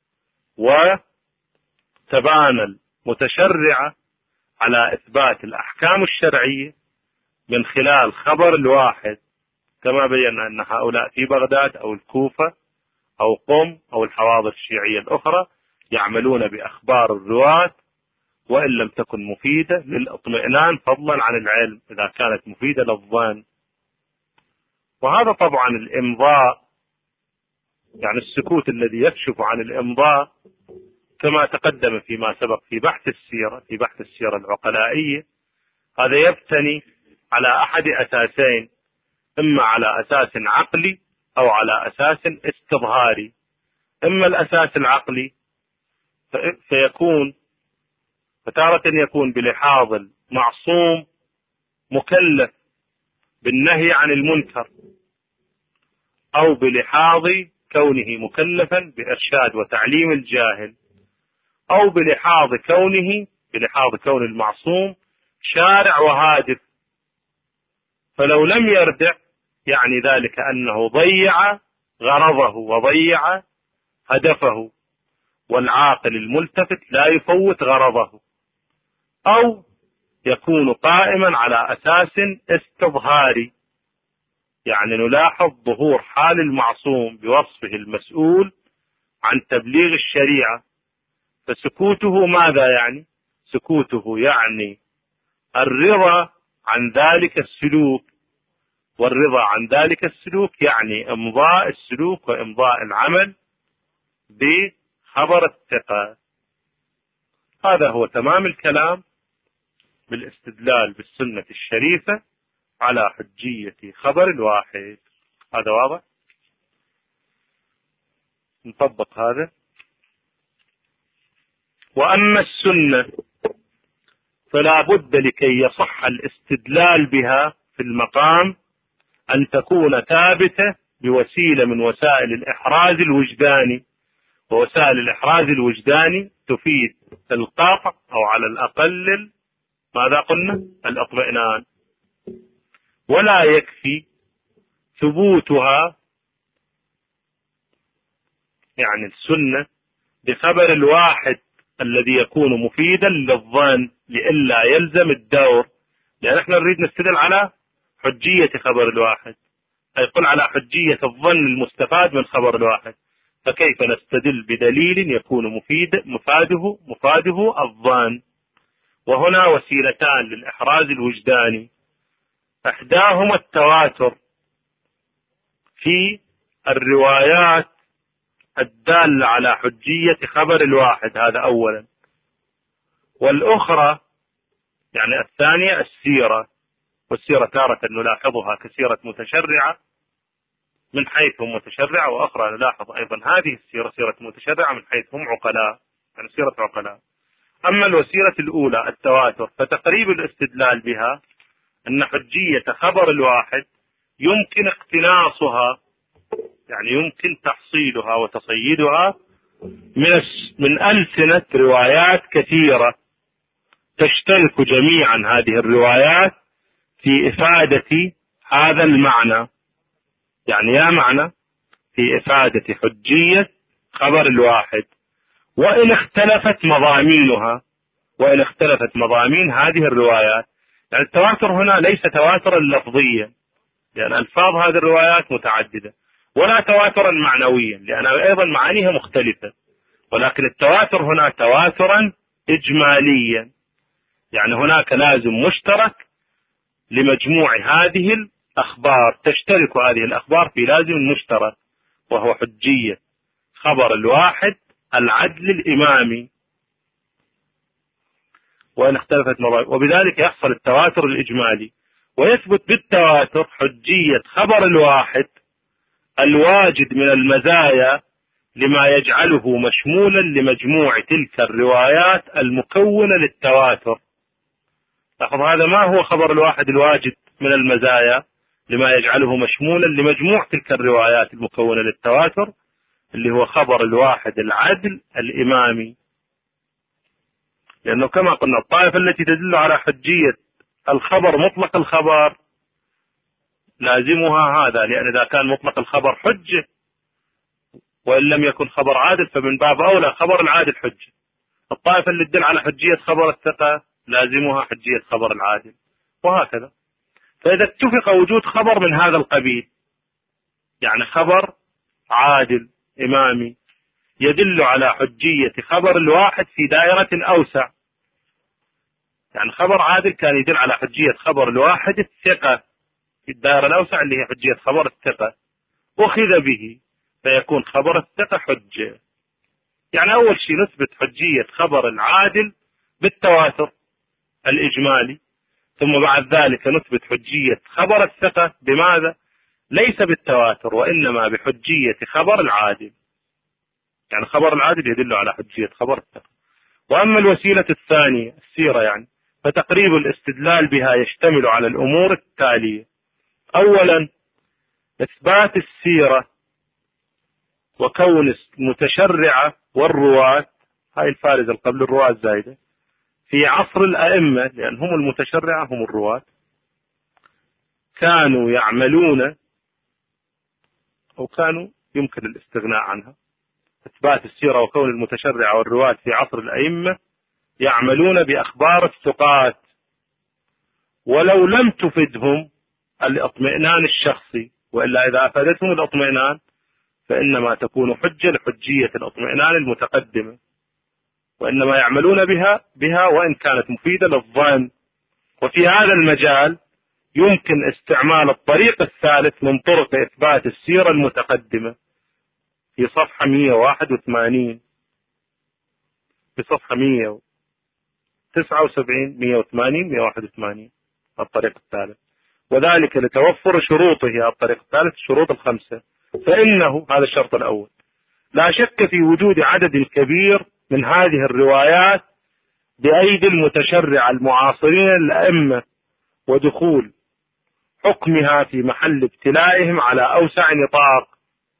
[SPEAKER 1] وتبان المتشرعة على إثبات الأحكام الشرعية من خلال خبر الواحد، كما بينا أن هؤلاء في بغداد أو الكوفة أو قم أو الحواضر الشيعية الأخرى يعملون بأخبار الرواة وإن لم تكن مفيدة للاطمئنان فضلا عن العلم إذا كانت مفيدة للظن. وهذا طبعا الإمضاء، يعني السكوت الذي يكشف عن الإمضاء كما تقدم فيما سبق في بحث السيرة في بحث السيرة العقلائية، هذا يبتني على أحد أساسين، إما على أساس عقلي أو على أساس استظهاري. إما الأساس العقلي فيكون فتارة يكون بلحاظ المعصوم مكلف بالنهي عن المنكر، أو بلحاظ كونه مكلفا بإرشاد وتعليم الجاهل، أو بلحاظ كونه بلحاظ كون المعصوم شارع وهادف. فلو لم يردع يعني ذلك أنه ضيع غرضه وضيع هدفه، والعاقل الملتفت لا يفوت غرضه. أو يكون قائما على أساس استظهاري، يعني نلاحظ ظهور حال المعصوم بوصفه المسؤول عن تبليغ الشريعة، فسكوته ماذا يعني؟ سكوته يعني الرضا عن ذلك السلوك، والرضا عن ذلك السلوك يعني إمضاء السلوك وإمضاء العمل بخبر الثقة. هذا هو تمام الكلام بالاستدلال بالسنة الشريفة على حجية خبر الواحد. هذا واضح؟ نطبق هذا. وأما السنة فلا بد لكي يصح الاستدلال بها في المقام أن تكون ثابتة بوسيلة من وسائل الإحراز الوجداني، ووسائل الإحراز الوجداني تفيد القاطع أو على الأقل ماذا قلنا؟ الاطمئنان. ولا يكفي ثبوتها يعني السنة بخبر الواحد الذي يكون مفيدا للظن لئلا يلزم الدور، لأن احنا نريد نستدل على حجية خبر الواحد، أي قل على حجية الظن المستفاد من خبر الواحد، فكيف نستدل بدليل يكون مفيد مفاده مفاده الظن؟ وهنا وسيلتان للإحراز الوجداني، إحداهما التواتر في الروايات الدالة على حجية خبر الواحد، هذا أولا. والأخرى يعني الثانية السيرة، والسيرة تارة نلاحظها كسيرة متشرعة من حيث هم متشرعة، وأخرى نلاحظ أيضا هذه السيرة سيرة متشرعة من حيث هم عقلاء، يعني سيرة عقلاء. أما الوسيلة الأولى التواتر فتقريب الاستدلال بها أن حجية خبر الواحد يمكن اقتناصها، يعني يمكن تحصيلها وتصيدها من من ألسنة روايات كثيرة تشترك جميعا هذه الروايات في إفادة هذا المعنى، يعني يا معنى في إفادة حجية خبر الواحد، وإن اختلفت مضامينها وإن اختلفت مضامين هذه الروايات. يعني التواتر هنا ليس تواترا لفظيا لأن ألفاظ هذه الروايات متعددة، ولا تواترا معنويا لأن أيضا معانيها مختلفة، ولكن التواتر هنا تواترا إجماليا، يعني هناك لازم مشترك لمجموع هذه الأخبار، تشترك هذه الأخبار في لازم مشترك وهو حجية خبر الواحد العدل الإمامي، وإن اختلفت مضامين، وبذلك يحصل التواتر الإجمالي. ويثبت بالتواتر حجية خبر الواحد الواجد من المزايا لما يجعله مشمولا لمجموع تلك الروايات المكونة للتواتر. لاحظ هذا ما هو خبر الواحد الواجد من المزايا لما يجعله مشمولا لمجموع تلك الروايات المكونة للتواتر، اللي هو خبر الواحد العدل الإمامي. لأنه كما قلنا الطائفة التي تدل على حجية الخبر مطلق الخبر لازمها هذا، لأن إذا كان مطلق الخبر حجة وإن لم يكن خبر عادل فمن باب أولى خبر العادل حجة. الطائفة اللي تدل على حجية خبر الثقة لازمها حجية خبر العادل، وهكذا. فإذا اتفق وجود خبر من هذا القبيل، يعني خبر عادل إمامي يدل على حجية خبر الواحد في دائرة أوسع، يعني خبر عادل كان يدل على حجية خبر الواحد الثقة في الدائرة الأوسع اللي هي حجية خبر الثقة، أخذ به فيكون خبر الثقة حجة. يعني أول شيء نثبت حجية خبر العادل بالتواتر الإجمالي، ثم بعد ذلك نثبت حجية خبر الثقة بماذا؟ ليس بالتواتر وإنما بحجية خبر العادل. يعني خبر العادل يدل على حجية خبر الثقة. وأما الوسيلة الثانية السيرة يعني فتقريب الاستدلال بها يشتمل على الأمور التالية: أولا إثبات السيرة وكون المتشرعة والرواة، هاي الفارزة قبل الرواة الزايدة، في عصر الأئمة، لأن هم المتشرعة هم الرواة، كانوا يعملون أو كانوا يمكن الاستغناء عنها. إثبات السيرة وكون المتشرعة والرواة في عصر الأئمة يعملون بأخبار الثقات، ولو لم تفدهم الاطمئنان الشخصي، وإلا إذا أفادتهم الاطمئنان فإنما تكون حجة لحجية الاطمئنان المتقدمة، وإنما يعملون بها بها وإن كانت مفيدة للظن. وفي هذا المجال يمكن استعمال الطريق الثالث من طرق إثبات السيرة المتقدمة في صفحة مئة وواحد وثمانين، في صفحة مئة وتسعة وسبعين مئة وثمانين مئة وواحد وثمانين الطريق الثالث، وذلك لتوفر شروطه الطريق الثالث الشروط الخمسة. فإنه هذا الشرط الأول: لا شك في وجود عدد كبير من هذه الروايات بأيدي المتشرع المعاصرين الأئمة، ودخول حكمها في محل ابتلائهم على أوسع نطاق،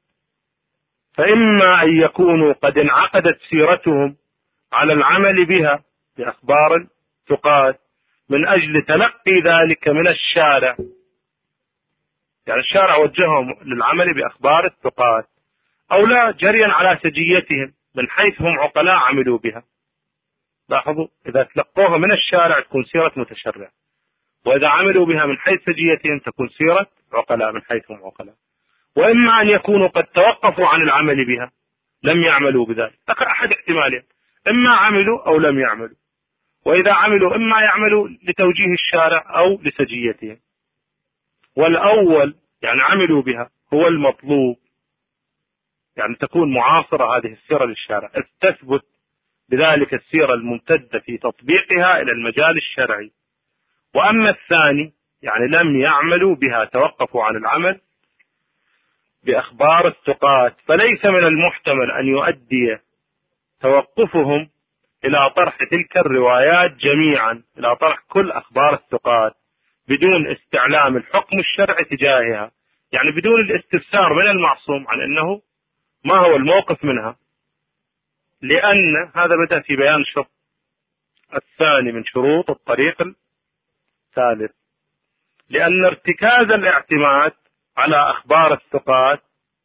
[SPEAKER 1] فإما أن يكونوا قد انعقدت سيرتهم على العمل بها بأخبار الثقات من أجل تلقي ذلك من الشارع، يعني الشارع وجههم للعمل بأخبار الثقات، أو لا جريا على سجيتهم من حيث هم عقلاء عملوا بها. لاحظوا، إذا تلقوها من الشارع تكون سيرة متشرع، وإذا عملوا بها من حيث سجيتهم تكون سيرة عقلاء من حيث هم عقلاء. وإما أن يكونوا قد توقفوا عن العمل بها لم يعملوا بذلك، أحد احتمالين: إما عملوا أو لم يعملوا. وإذا عملوا إما يعملوا لتوجيه الشارع أو لسجيتهم، والأول يعني عملوا بها هو المطلوب، يعني تكون معاصرة هذه السيرة للشارع، تثبت بذلك السيرة الممتدة في تطبيقها إلى المجال الشرعي. وأما الثاني يعني لم يعملوا بها، توقفوا عن العمل بأخبار الثقات، فليس من المحتمل أن يؤدي توقفهم إلى طرح تلك الروايات جميعا، إلى طرح كل أخبار الثقات بدون استعلام الحكم الشرعي تجاهها، يعني بدون الاستفسار من المعصوم عن أنه ما هو الموقف منها. لأن هذا بدأ في بيان الشرط الثاني من شروط الطريق الثالث، لأن ارتكاز الاعتماد على أخبار الثقات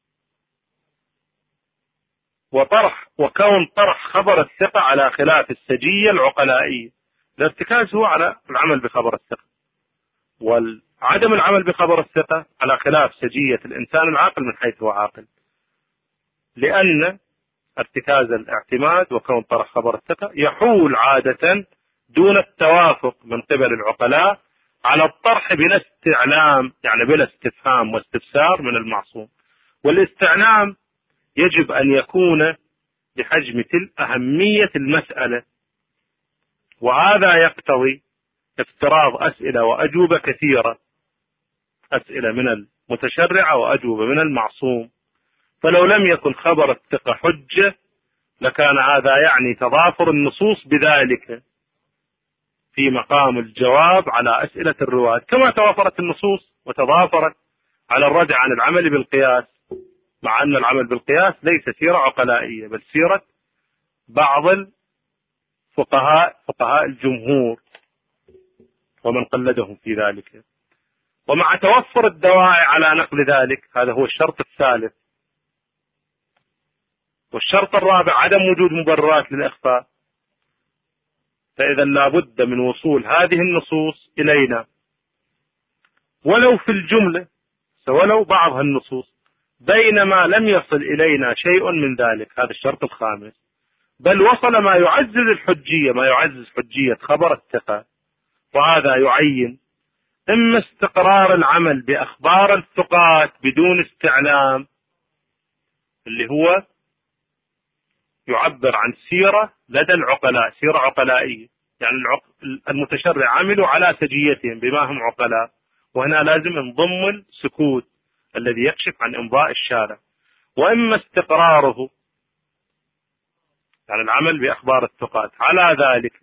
[SPEAKER 1] وطرح وكون طرح خبر الثقة على خلاف السجية العقلائية، الارتكاز هو على العمل بخبر الثقة، والعدم العمل بخبر الثقة على خلاف سجية الإنسان العاقل من حيث هو عاقل، لأن ارتكاز الاعتماد وكون طرح خبر الثقة يحول عادة دون التوافق من قبل العقلاء على الطرح بلا استعلام، يعني بلا استفهام واستفسار من المعصوم. والاستعلام يجب أن يكون بحجم تل أهمية المسألة، وهذا يقتضي افتراض أسئلة وأجوبة كثيرة، أسئلة من المتشرع وأجوبة من المعصوم. فلو لم يكن خبر الثقة حجة لكان هذا يعني تضافر النصوص بذلك في مقام الجواب على أسئلة الرواة، كما توافرت النصوص وتضافرت على الردع عن العمل بالقياس، مع أن العمل بالقياس ليس سيرة عقلائية بل سيرة بعض الفقهاء فقهاء الجمهور ومن قلدهم في ذلك. ومع توفر الدواعي على نقل ذلك، هذا هو الشرط الثالث. والشرط الرابع عدم وجود مبررات للإخفاء، فإذا لا بد من وصول هذه النصوص إلينا ولو في الجملة ولو بعض النصوص، بينما لم يصل إلينا شيء من ذلك، هذا الشرط الخامس، بل وصل ما يعزز الحجية، ما يعزز حجية خبر الثقة وهذا يعين إما استقرار العمل بأخبار الثقات بدون استعلام، اللي هو يعبر عن سيرة لدى العقلاء، سيرة عقلائية، يعني المتشرع عملوا على سجيتهم بما هم عقلاء، وهنا لازم انضم السكوت الذي يكشف عن إمضاء الشارع. وإما استقراره، يعني العمل بأخبار الثقات على ذلك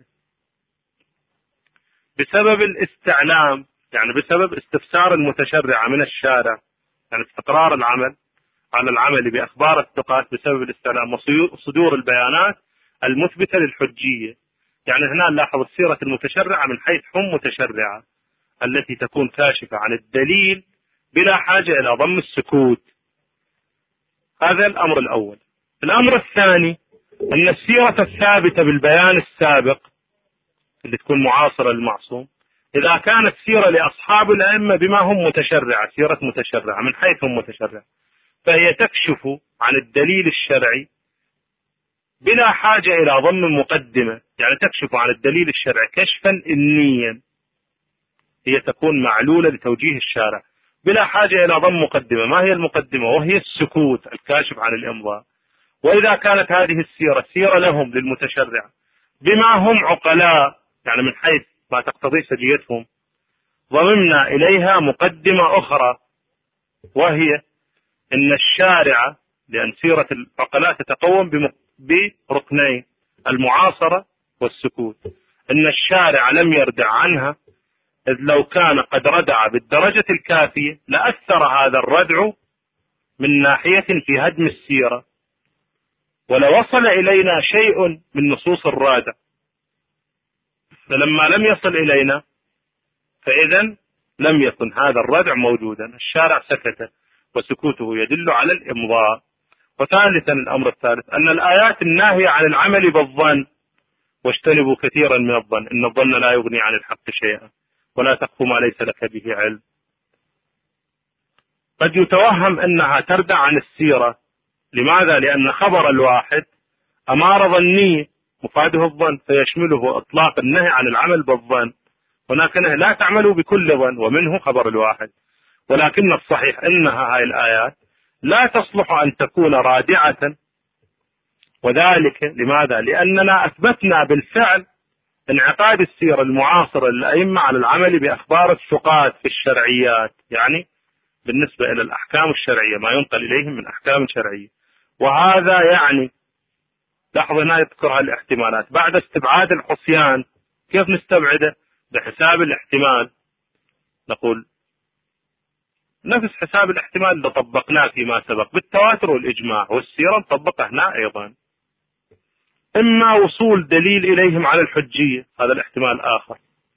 [SPEAKER 1] بسبب الاستعلام، يعني بسبب استفسار المتشرع من الشارع، يعني استقرار العمل على العمل بأخبار الثقات بسبب الاستعلام وصدور البيانات المثبتة للحجية. يعني هنا نلاحظ سيرة المتشرع من حيث هم متشرعة التي تكون كاشفة عن الدليل بلا حاجة إلى ضم السكوت. هذا الأمر الأول. الأمر الثاني أن السيرة الثابتة بالبيان السابق اللي تكون معاصرة للمعصوم، إذا كانت سيرة لأصحاب الأئمة بما هم متشرعة، سيرة متشرعة من حيث هم متشرعة، فهي تكشف عن الدليل الشرعي بلا حاجة إلى ضم المقدمة، يعني تكشف عن الدليل الشرعي كشفا إنيا، هي تكون معلولة لتوجيه الشارع بلا حاجة إلى ضم مقدمة. ما هي المقدمة؟ وهي السكوت الكاشف عن الإمضاء. وإذا كانت هذه السيرة سيرة لهم للمتشرع بما هم عقلاء، يعني من حيث ما تقتضي سجيتهم، ضممنا إليها مقدمة أخرى، وهي أن الشارع، لأن سيرة العقلاء تتقوم بركنين المعاصرة والسكوت، أن الشارع لم يردع عنها، إذ لو كان قد ردع بالدرجة الكافية لأثر هذا الردع من ناحية في هدم السيرة، ولو وصل إلينا شيء من نصوص الرادع، فلما لم يصل إلينا فإذا لم يكن هذا الردع موجودا، الشارع سكت وسكوته يدل على الإمضاء. وثالثا الأمر الثالث أن الآيات الناهية عن العمل بالظن، واجتنبوا كثيرا من الظن إن الظن لا يغني عن الحق شيئا ولا تقف ما ليس لك به علم، قد يتوهم أنها تردع عن السيرة. لماذا؟ لأن خبر الواحد أمارة ظنية مفاده الظن، فيشمله إطلاق النهي عن العمل بالظن. هناك نهي لا تعملوا بكل ظن ومنه خبر الواحد، ولكن الصحيح أنها هاي الآيات لا تصلح أن تكون رادعة. وذلك لماذا؟ لأننا أثبتنا بالفعل انعقاد السيرة المعاصرة للأئمة على العمل بأخبار الثقات في الشرعيات، يعني بالنسبة إلى الأحكام الشرعية ما ينقل إليهم من أحكام شرعية. وهذا يعني لاحظوا هنا يذكرها الاحتمالات بعد استبعاد العصيان. كيف نستبعده؟ بحساب الاحتمال. نقول نفس حساب الاحتمال اللي طبقناه فيما سبق بالتواتر والإجماع والسيرة نطبقه هنا أيضا. إما وصول دليل إليهم على الحجية، هذا الاحتمال آخر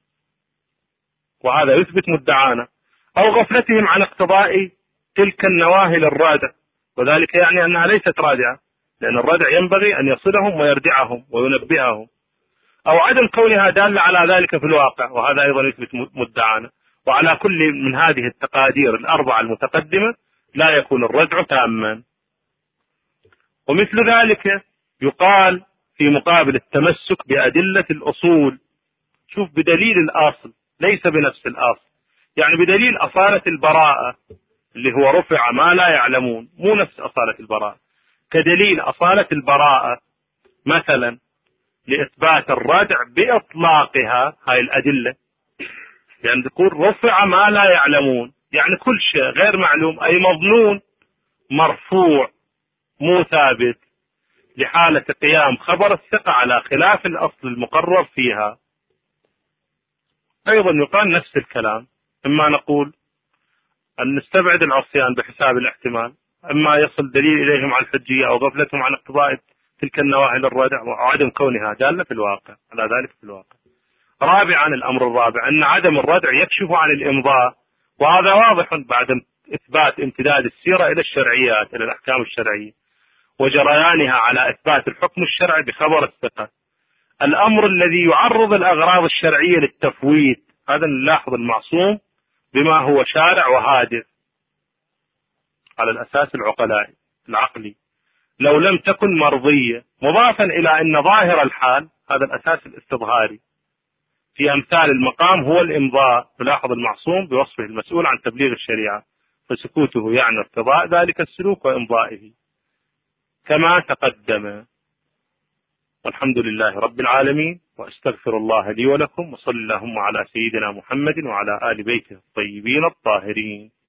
[SPEAKER 1] وهذا يثبت مدعانا، أو غفلتهم عن اقتضاء تلك النواهي للرادع، وذلك يعني أنها ليست رادعة، لأن الردع ينبغي أن يصلهم ويردعهم وينبههم، أو عدم كونها دالة على ذلك في الواقع، وهذا أيضا يثبت مدعانا. وعلى كل من هذه التقادير الأربعة المتقدمة لا يكون الردع تاما. ومثل ذلك يقال في مقابل التمسك بأدلة الأصول، شوف بدليل الأصل ليس بنفس الأصل، يعني بدليل أصالة البراءة اللي هو رفع ما لا يعلمون، مو نفس أصالة البراءة، كدليل أصالة البراءة مثلا لإثبات الردع بإطلاقها هاي الأدلة، يعني تقول رفع ما لا يعلمون، يعني كل شيء غير معلوم أي مظنون مرفوع مو ثابت لحالة قيام خبر الثقة على خلاف الأصل المقرر فيها. أيضا يقال نفس الكلام، إما نقول أن نستبعد العصيان بحساب الاحتمال، إما يصل دليل إليهم على الحجية أو غفلتهم عن اقتضاء تلك النواهي للردع وعدم كونها دالة في الواقع على ذلك في الواقع. رابعا الأمر الرابع أن عدم الردع يكشف عن الإمضاء، وهذا واضح بعد إثبات امتداد السيرة إلى الشرعيات إلى الأحكام الشرعية وجريانها على إثبات الحكم الشرعي بخبر الثقة. الأمر الذي يعرض الأغراض الشرعية للتفويت، هذا نلاحظ المعصوم بما هو شارع وهادف على الأساس العقلائي العقلي لو لم تكن مرضية، مضافا إلى أن ظاهر الحال هذا الأساس الاستظهاري في أمثال المقام هو الإمضاء. تلاحظ المعصوم بوصفه المسؤول عن تبليغ الشريعة، فسكوته يعني ارتضاء ذلك السلوك وإمضائه كما تقدم. والحمد لله رب العالمين، وأستغفر الله لي ولكم، وصلى اللهم على سيدنا محمد وعلى آل بيته الطيبين الطاهرين.